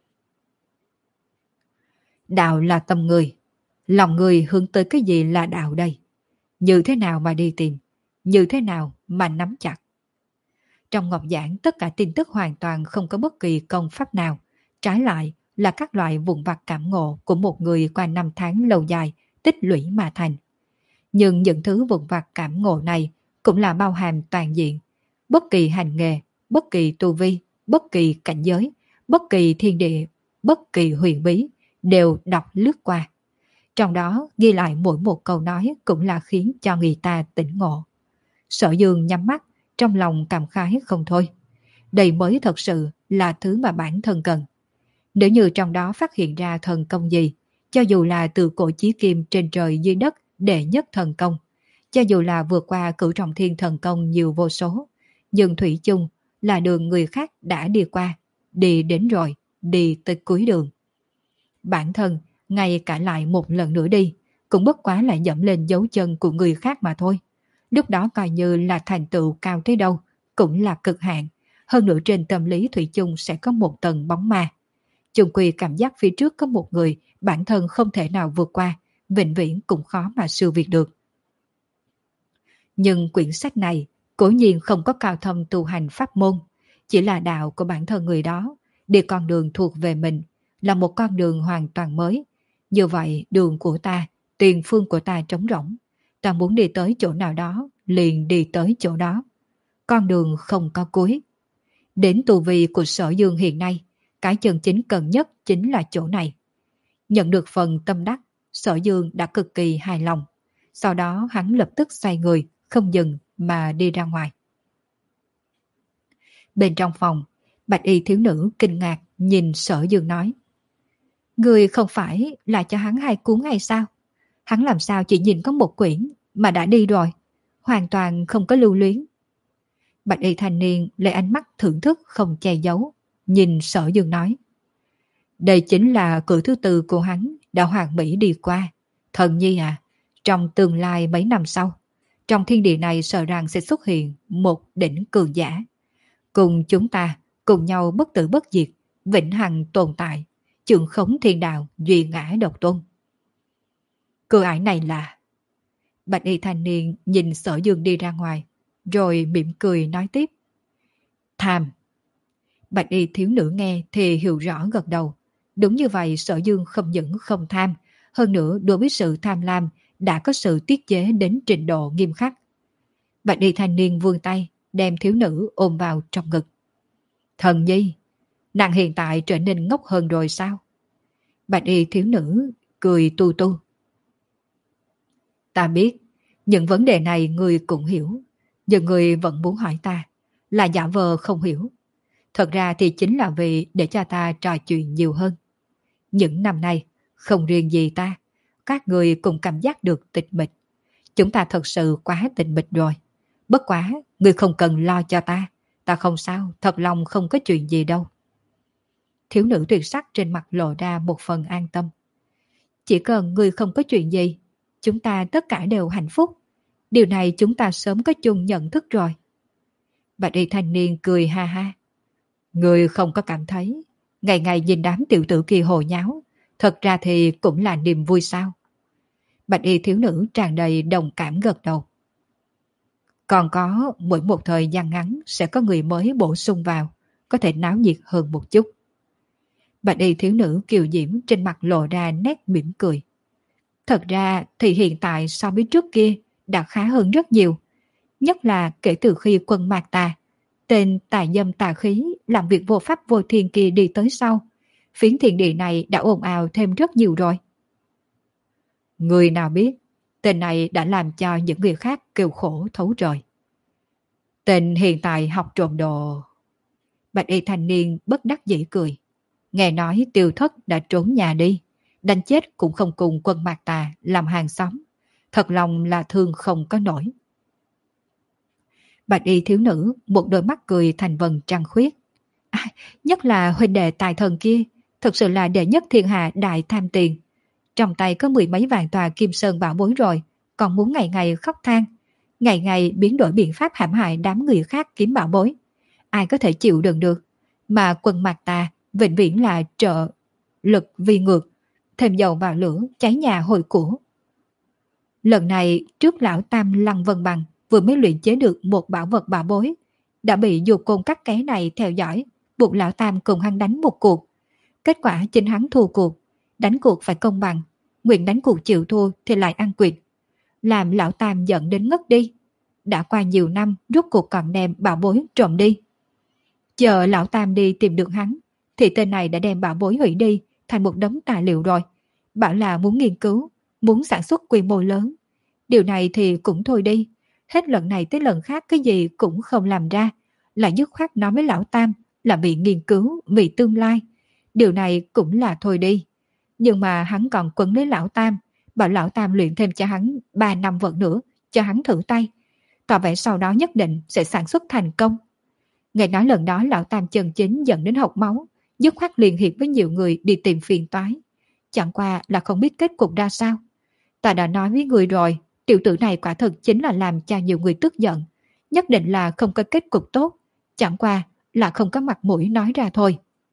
Đạo là tâm người. Lòng người hướng tới cái gì là đạo đây? Như thế nào mà đi tìm? Như thế nào mà nắm chặt? Trong ngọc giản tất cả tin tức hoàn toàn không có bất kỳ công pháp nào. Trái lại là các loại vụn vặt cảm ngộ của một người qua năm tháng lâu dài tích lũy mà thành. Nhưng những thứ vụn vặt cảm ngộ này cũng là bao hàm toàn diện. Bất kỳ hành nghề, bất kỳ tu vi, bất kỳ cảnh giới, bất kỳ thiên địa, bất kỳ huyền bí đều đọc lướt qua. Trong đó ghi lại mỗi một câu nói cũng là khiến cho người ta tỉnh ngộ. Sở Dương nhắm mắt, trong lòng cảm khái không thôi. Đây mới thật sự là thứ mà bản thân cần. Nếu như trong đó phát hiện ra thần công gì, cho dù là từ cổ chí kim trên trời dưới đất đệ nhất thần công, cho dù là vượt qua cửu trọng thiên thần công nhiều vô số, nhưng thủy chung là đường người khác đã đi qua, đi đến rồi, đi tới cuối đường. Bản thân, ngay cả lại một lần nữa đi, cũng bất quá là dẫm lên dấu chân của người khác mà thôi. Lúc đó coi như là thành tựu cao tới đâu, cũng là cực hạn. Hơn nữa trên tâm lý thủy chung sẽ có một tầng bóng ma. Chung quy cảm giác phía trước có một người, bản thân không thể nào vượt qua, vĩnh viễn cũng khó mà siêu việt được. Nhưng quyển sách này cố nhiên không có cao thâm tu hành pháp môn, chỉ là đạo của bản thân người đó, đi con đường thuộc về mình, là một con đường hoàn toàn mới. Như vậy đường của ta, tiền phương của ta trống rỗng, ta muốn đi tới chỗ nào đó, liền đi tới chỗ đó. Con đường không có cuối. Đến tu vi của Sở Dương hiện nay, cái chân chính cần nhất chính là chỗ này. Nhận được phần tâm đắc, Sở Dương đã cực kỳ hài lòng. Sau đó hắn lập tức xoay người, không dừng mà đi ra ngoài. Bên trong phòng, bạch y thiếu nữ kinh ngạc nhìn Sở Dương nói: Người không phải là cho hắn hai cuốn hay sao? Hắn làm sao chỉ nhìn có một quyển mà đã đi rồi, hoàn toàn không có lưu luyến. Bạch y thanh niên lấy ánh mắt thưởng thức không che giấu, nhìn Sở Dương nói: Đây chính là cửa thứ tư của hắn đã hoàn mỹ đi qua. Thần nhi à, trong tương lai mấy năm sau, trong thiên địa này sợ rằng sẽ xuất hiện một đỉnh cường giả. Cùng chúng ta, cùng nhau bất tử bất diệt, vĩnh hằng tồn tại, trưởng khống thiên đạo, duy ngã độc tôn. Cửa ải này là... Bạch y thanh niên nhìn Sở Dương đi ra ngoài, rồi mỉm cười nói tiếp: Tham. Bạch y thiếu nữ nghe thì hiểu rõ gật đầu. Đúng như vậy, Sở Dương không những không tham, hơn nữa đối với sự tham lam đã có sự tiết chế đến trình độ nghiêm khắc. Bạch y thanh niên vươn tay, đem thiếu nữ ôm vào trong ngực. Thần nhi, nàng hiện tại trở nên ngốc hơn rồi sao? Bạch y thiếu nữ cười tu tu. Ta biết, những vấn đề này người cũng hiểu, nhưng người vẫn muốn hỏi ta, là giả vờ không hiểu. Thật ra thì chính là vì để cho ta trò chuyện nhiều hơn. Những năm nay, không riêng gì ta, các người cũng cảm giác được tịch mịch. Chúng ta thật sự quá tịch mịch rồi. Bất quá, người không cần lo cho ta. Ta không sao, thật lòng không có chuyện gì đâu. Thiếu nữ tuyệt sắc trên mặt lộ ra một phần an tâm. Chỉ cần người không có chuyện gì, chúng ta tất cả đều hạnh phúc. Điều này chúng ta sớm có chung nhận thức rồi. Bạch y thanh niên cười ha ha. Người không có cảm thấy ngày ngày nhìn đám tiểu tử kia hồ nháo, thật ra thì cũng là niềm vui sao? Bạch y thiếu nữ tràn đầy đồng cảm gật đầu. Còn có mỗi một thời gian ngắn sẽ có người mới bổ sung vào, có thể náo nhiệt hơn một chút. Bạch y thiếu nữ kiều diễm trên mặt lộ ra nét mỉm cười. Thật ra thì hiện tại so với trước kia đã khá hơn rất nhiều. Nhất là kể từ khi quân Mạc Tà, tên tà dâm tà khí làm việc vô pháp vô thiên kia đi tới sau, phiến thiên địa này đã ồn ào thêm rất nhiều rồi. Người nào biết, tên này đã làm cho những người khác kêu khổ thấu trời. Tên hiện tại học trộm đồ. Bạch y thanh niên bất đắc dĩ cười. Nghe nói Tiêu Thất đã trốn nhà đi, đánh chết cũng không cùng quân Mạc Tà làm hàng xóm. Thật lòng là thương không có nổi. Bạch y thiếu nữ một đôi mắt cười thành vầng trăng khuyết. À, nhất là huynh đệ tài thần kia, thật sự là đệ nhất thiên hạ đại tham tiền. Trong tay có mười mấy vạn tòa kim sơn bảo bối rồi, còn muốn ngày ngày khóc than, ngày ngày biến đổi biện pháp hãm hại đám người khác kiếm bảo bối. Ai có thể chịu đựng được? Mà quân Mạc Tà vĩnh viễn là trợ lực vi ngược, thêm dầu vào lửa, cháy nhà hồi của. Lần này trước lão Tam Lăng Vân Bằng vừa mới luyện chế được một bảo vật bảo bối, đã bị dù côn cắt ké này theo dõi, buộc lão Tam cùng hắn đánh một cuộc. Kết quả chính hắn thua cuộc, đánh cuộc phải công bằng, nguyện đánh cuộc chịu thua thì lại ăn quỵt, làm lão Tam giận đến ngất đi. Đã qua nhiều năm rốt cuộc còn đem bảo bối trộm đi. Chờ lão Tam đi tìm được hắn, thì tên này đã đem bảo bối hủy đi thành một đống tài liệu rồi. Bảo là muốn nghiên cứu, muốn sản xuất quy mô lớn. Điều này thì cũng thôi đi. Hết lần này tới lần khác cái gì cũng không làm ra. Lại dứt khoát nói với lão Tam là bị nghiên cứu, vì tương lai. Điều này cũng là thôi đi. Nhưng mà hắn còn quấn lấy lão Tam, bảo lão Tam luyện thêm cho hắn ba năm vật nữa, cho hắn thử tay. Tỏ vẻ sau đó nhất định sẽ sản xuất thành công. Nghe nói lần đó lão Tam chân chính dẫn đến hộc máu, dứt khoát liên hiệp với nhiều người đi tìm phiền toái. Chẳng qua là không biết kết cục ra sao. Ta đã nói với người rồi, tiểu tử này quả thực chính là làm cho nhiều người tức giận. Nhất định là không có kết cục tốt, chẳng qua là không có mặt mũi nói ra thôi.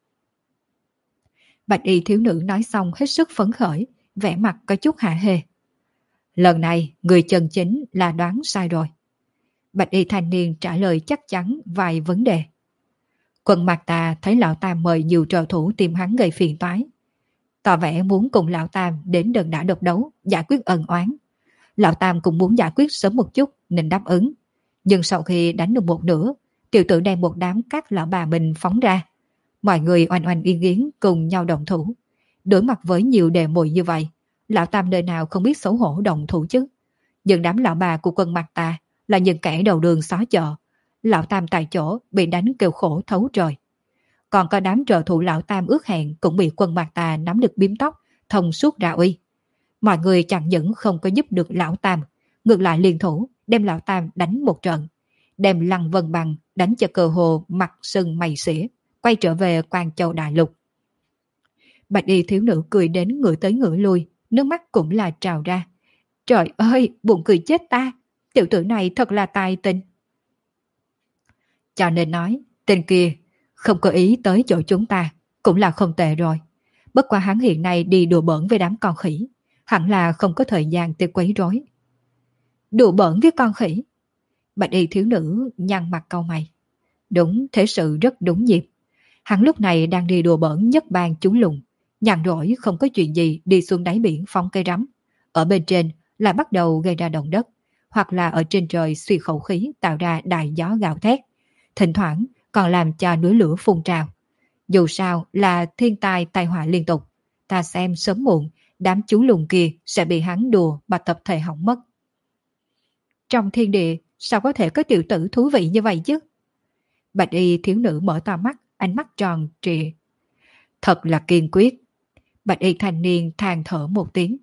Bạch y thiếu nữ nói xong hết sức phấn khởi, vẻ mặt có chút hạ hê. Lần này người chân chính là đoán sai rồi. Bạch y thanh niên trả lời chắc chắn vài vấn đề. Quân Mạc Tà thấy lão Tam mời nhiều trợ thủ tìm hắn gây phiền toái, tỏ vẻ muốn cùng lão Tam đến đơn đả độc đấu, giải quyết ân oán. Lão Tam cũng muốn giải quyết sớm một chút nên đáp ứng. Nhưng sau khi đánh được một nửa, tiểu tử đem một đám các lão bà mình phóng ra. Mọi người oanh oanh yên yến cùng nhau động thủ. Đối mặt với nhiều đề mùi như vậy, lão Tam đời nào không biết xấu hổ động thủ chứ. Nhưng đám lão bà của Quân Mạc Tà là những kẻ đầu đường xó chợ. Lão Tam tại chỗ bị đánh kêu khổ thấu trời. Còn có đám trợ thủ lão Tam ước hẹn cũng bị Quân Mạc Tà nắm được bím tóc, thông suốt ra uy. Mọi người chẳng những không có giúp được lão Tam, ngược lại liên thủ đem lão Tam đánh một trận, đem Lăng Vân Bằng đánh cho cơ hồ mặt sưng mày xỉa, quay trở về Quan Châu Đại Lục. Bạch y thiếu nữ cười đến ngửa tới ngửa lui, nước mắt cũng là trào ra. Trời ơi, buồn cười chết ta, tiểu tử này thật là tài tình. Cho nên nói, tên kia không có ý tới chỗ chúng ta, cũng là không tệ rồi. Bất quá hắn hiện nay đi đùa bỡn với đám con khỉ, hẳn là không có thời gian tới quấy rối. Đùa bỡn với con khỉ? Bạch y thiếu nữ nhăn mặt cau mày. Đúng, thế sự rất đúng dịp. Hắn lúc này đang đi đùa bỡn nhất bang chúng lùng, nhàn rỗi không có chuyện gì đi xuống đáy biển phóng cây rắm. Ở bên trên lại bắt đầu gây ra động đất, hoặc là ở trên trời suy khẩu khí tạo ra đại gió gào thét. Thỉnh thoảng còn làm cho núi lửa phun trào. Dù sao là thiên tai tai họa liên tục, ta xem sớm muộn đám chú lùn kia sẽ bị hắn đùa và tập thể hỏng mất. Trong thiên địa sao có thể có tiểu tử thú vị như vậy chứ? Bạch y thiếu nữ mở to mắt, ánh mắt tròn trịa. Thật là kiên quyết. Bạch y thanh niên than thở một tiếng.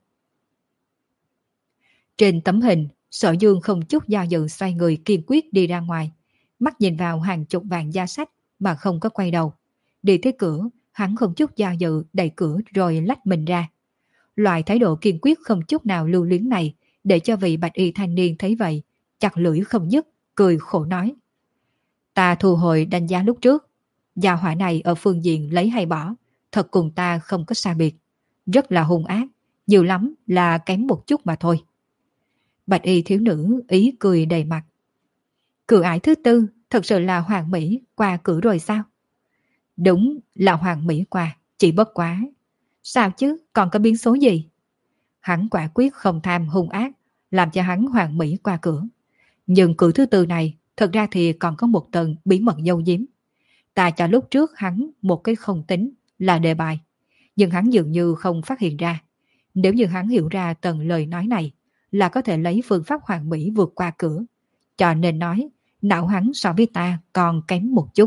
Trên tấm hình, Sở Dương không chút do dự xoay người kiên quyết đi ra ngoài, mắt nhìn vào hàng chục vạn gia sách mà không có quay đầu. Đi tới cửa, hắn không chút do dự đẩy cửa rồi lách mình ra. Loại thái độ kiên quyết không chút nào lưu luyến này để cho vị bạch y thanh niên thấy vậy, chặt lưỡi không dứt, cười khổ nói. Ta thu hồi đánh giá lúc trước, gia hỏa này ở phương diện lấy hay bỏ, thật cùng ta không có xa biệt. Rất là hung ác, nhiều lắm là kém một chút mà thôi. Bạch y thiếu nữ ý cười đầy mặt. Cửa ải thứ tư thật sự là Hoàng Mỹ qua cửa rồi sao? Đúng là Hoàng Mỹ qua, chỉ bất quá. Sao chứ, còn có biến số gì? Hắn quả quyết không tham hung ác, làm cho hắn Hoàng Mỹ qua cửa. Nhưng cửa thứ tư này, thật ra thì còn có một tầng bí mật giấu giếm. Ta cho lúc trước hắn một cái không tính là đề bài, nhưng hắn dường như không phát hiện ra. Nếu như hắn hiểu ra tầng lời nói này, là có thể lấy phương pháp Hoàng Mỹ vượt qua cửa. Cho nên nói, não hắn so với ta còn kém một chút.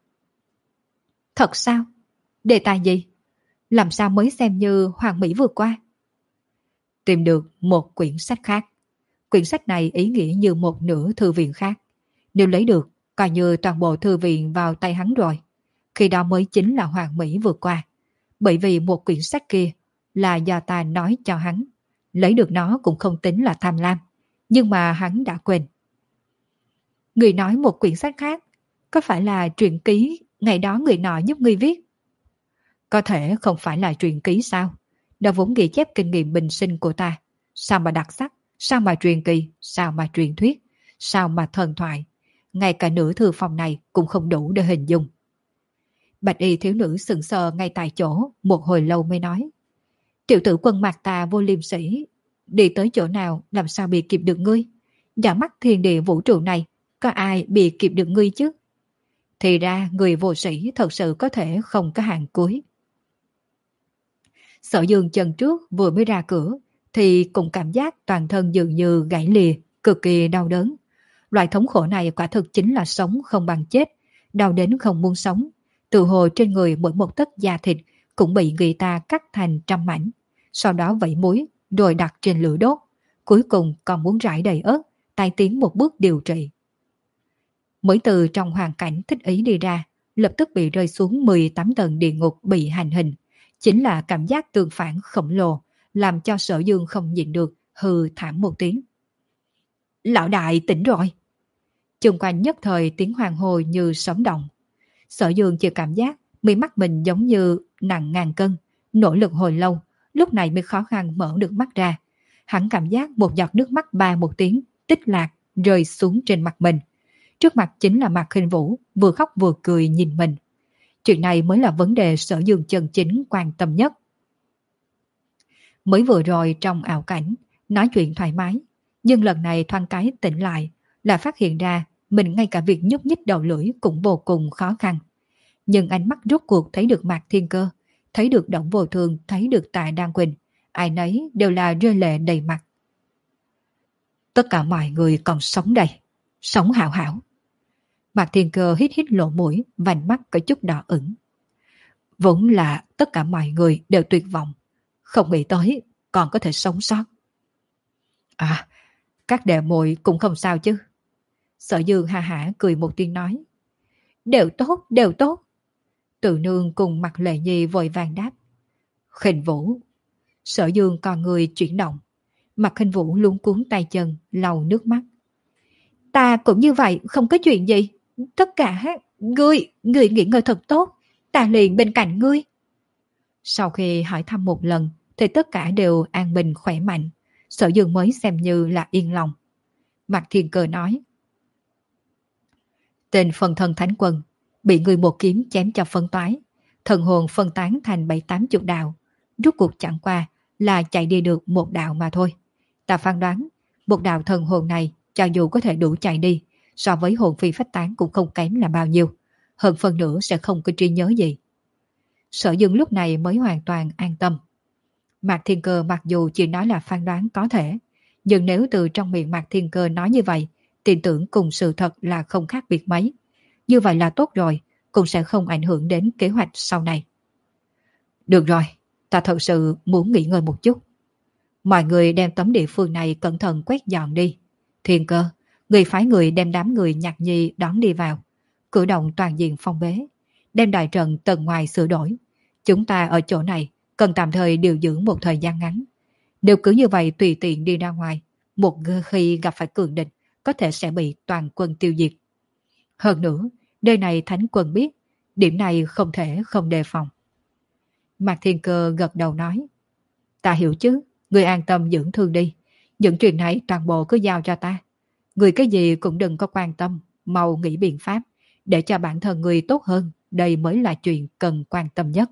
Thật sao? Đề tài gì? Làm sao mới xem như Hoàng Mỹ vượt qua? Tìm được một quyển sách khác. Quyển sách này ý nghĩa như một nửa thư viện khác. Nếu lấy được, coi như toàn bộ thư viện vào tay hắn rồi. Khi đó mới chính là Hoàng Mỹ vượt qua. Bởi vì một quyển sách kia là do ta nói cho hắn. Lấy được nó cũng không tính là tham lam. Nhưng mà hắn đã quên. Người nói một quyển sách khác, có phải là truyện ký ngày đó người nọ giúp người viết? Có thể không phải là truyện ký sao? Đó vốn ghi chép kinh nghiệm bình sinh của ta. Sao mà đặc sắc? Sao mà truyền kỳ? Sao mà truyền thuyết? Sao mà thần thoại? Ngay cả nửa thư phòng này cũng không đủ để hình dung. Bạch y thiếu nữ sững sờ ngay tại chỗ, một hồi lâu mới nói. Tiểu tử Quân Mạc Tà vô liêm sĩ, đi tới chỗ nào làm sao bị kịp được ngươi? Giả mắt thiên địa vũ trụ này, có ai bị kịp được ngươi chứ? Thì ra người vô sĩ thật sự có thể không có hàng cuối. Sở Dương chân trước vừa mới ra cửa thì cũng cảm giác toàn thân dường như gãy lìa, cực kỳ đau đớn. Loại thống khổ này quả thực chính là sống không bằng chết, đau đến không muốn sống. Tự hồ trên người mỗi một tấc da thịt cũng bị người ta cắt thành trăm mảnh, sau đó vẩy muối rồi đặt trên lửa đốt, cuối cùng còn muốn rải đầy ớt, tai tiến một bước điều trị. Mới từ trong hoàn cảnh thích ý đi ra, lập tức bị rơi xuống mười tám tầng địa ngục bị hành hình. Chính là cảm giác tương phản khổng lồ, làm cho Sở Dương không nhịn được, hừ thảm một tiếng. Lão đại tỉnh rồi. Chung quanh nhất thời tiếng hoàng hô như sóng động. Sở Dương chỉ cảm giác mi mắt mình giống như nặng ngàn cân, nỗ lực hồi lâu, lúc này mới khó khăn mở được mắt ra. Hắn cảm giác một giọt nước mắt ba một tiếng, tích lạc, rơi xuống trên mặt mình. Trước mặt chính là Mạc Khinh Vũ, vừa khóc vừa cười nhìn mình. Chuyện này mới là vấn đề Sở Dương chân chính quan tâm nhất. Mới vừa rồi trong ảo cảnh, nói chuyện thoải mái, nhưng lần này thoáng cái tỉnh lại, là phát hiện ra mình ngay cả việc nhúc nhích đầu lưỡi cũng vô cùng khó khăn. Nhưng ánh mắt rốt cuộc thấy được Mạc Thiên Cơ, thấy được Đổng Vô Thường, thấy được Tạ Đan Quỳnh, ai nấy đều là rơi lệ đầy mặt. Tất cả mọi người còn sống đây, sống hảo hảo. Mạc Thiên Cơ hít hít lỗ mũi, vành mắt có chút đỏ ửng. Vốn là tất cả mọi người đều tuyệt vọng, không nghĩ tới còn có thể sống sót. À, các đệ muội cũng không sao chứ. Sở Dương ha hả cười một tiếng nói. Đều tốt, đều tốt. Tự nương cùng Mạc Lệ Nhi vội vàng đáp. Khinh Vũ. Sở Dương còn người chuyển động. Mạc Khinh Vũ luống cuốn tay chân, lau nước mắt. Ta cũng như vậy, không có chuyện gì. Tất cả, ngươi, ngươi nghỉ ngơi thật tốt. Ta liền bên cạnh ngươi. Sau khi hỏi thăm một lần, thì tất cả đều an bình khỏe mạnh. Sở Dương mới xem như là yên lòng. Mạc Thiên Cơ nói. Tên phần thân thánh quân bị người một kiếm chém cho phân toái, thần hồn phân tán thành bảy tám chục đạo, rút cuộc chẳng qua là chạy đi được một đạo mà thôi. Ta phán đoán một đạo thần hồn này cho dù có thể đủ chạy đi, so với hồn phi phách tán cũng không kém là bao nhiêu, hơn phần nữa sẽ không có trí nhớ gì. Sở Dương lúc này mới hoàn toàn an tâm. Mạc Thiên Cơ mặc dù chỉ nói là phán đoán có thể, nhưng nếu từ trong miệng Mạc Thiên Cơ nói như vậy, tin tưởng cùng sự thật là không khác biệt mấy. Như vậy là tốt rồi, cũng sẽ không ảnh hưởng đến kế hoạch sau này. Được rồi, ta thật sự muốn nghỉ ngơi một chút. Mọi người đem tấm địa phương này cẩn thận quét dọn đi. Thiên Cơ, người phái người đem đám người Nhạc Nhi đón đi vào, cử động toàn diện phong bế, đem đại trận tầng ngoài sửa đổi. Chúng ta ở chỗ này cần tạm thời điều dưỡng một thời gian ngắn. Nếu cứ như vậy tùy tiện đi ra ngoài, một khi gặp phải cường địch, có thể sẽ bị toàn quân tiêu diệt. Hơn nữa, nơi này thánh quân biết, điểm này không thể không đề phòng. Mạc Thiên Cơ gật đầu nói. Ta hiểu chứ, người an tâm dưỡng thương đi. Những chuyện này toàn bộ cứ giao cho ta. Người cái gì cũng đừng có quan tâm, mau nghĩ biện pháp, để cho bản thân người tốt hơn, đây mới là chuyện cần quan tâm nhất.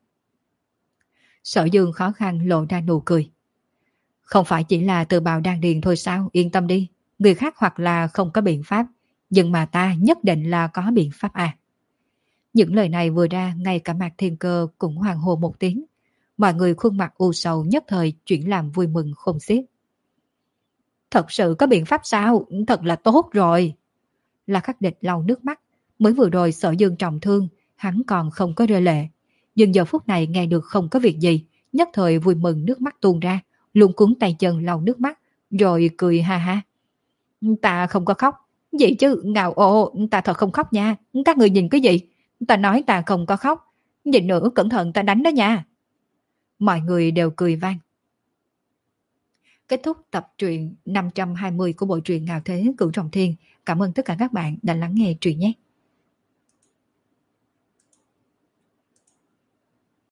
Sở Dương khó khăn lộ ra nụ cười. Không phải chỉ là từ bào đan điền thôi sao, yên tâm đi. Người khác hoặc là không có biện pháp, nhưng mà ta nhất định là có biện pháp à. Những lời này vừa ra, ngay cả Mạc Thiên Cơ cũng hoàng hô một tiếng. Mọi người khuôn mặt u sầu nhất thời chuyển làm vui mừng khôn xiết. Thật sự có biện pháp sao? Thật là tốt rồi. La Khắc Địch lau nước mắt. Mới vừa rồi Sở Dương trọng thương, hắn còn không có rơi lệ. Nhưng giờ phút này nghe được không có việc gì, nhất thời vui mừng nước mắt tuôn ra, luôn cuốn tay chân lau nước mắt, rồi cười ha ha. Ta không có khóc. Vậy chứ, ngào ồ, ta thật không khóc nha. Các người nhìn cái gì? Ta nói ta không có khóc. Nhìn nữa, cẩn thận ta đánh đó nha. Mọi người đều cười vang. Kết thúc tập truyện năm trăm hai mươi của bộ truyện Ngạo Thế Cửu Trọng Thiên. Cảm ơn tất cả các bạn đã lắng nghe truyện nhé.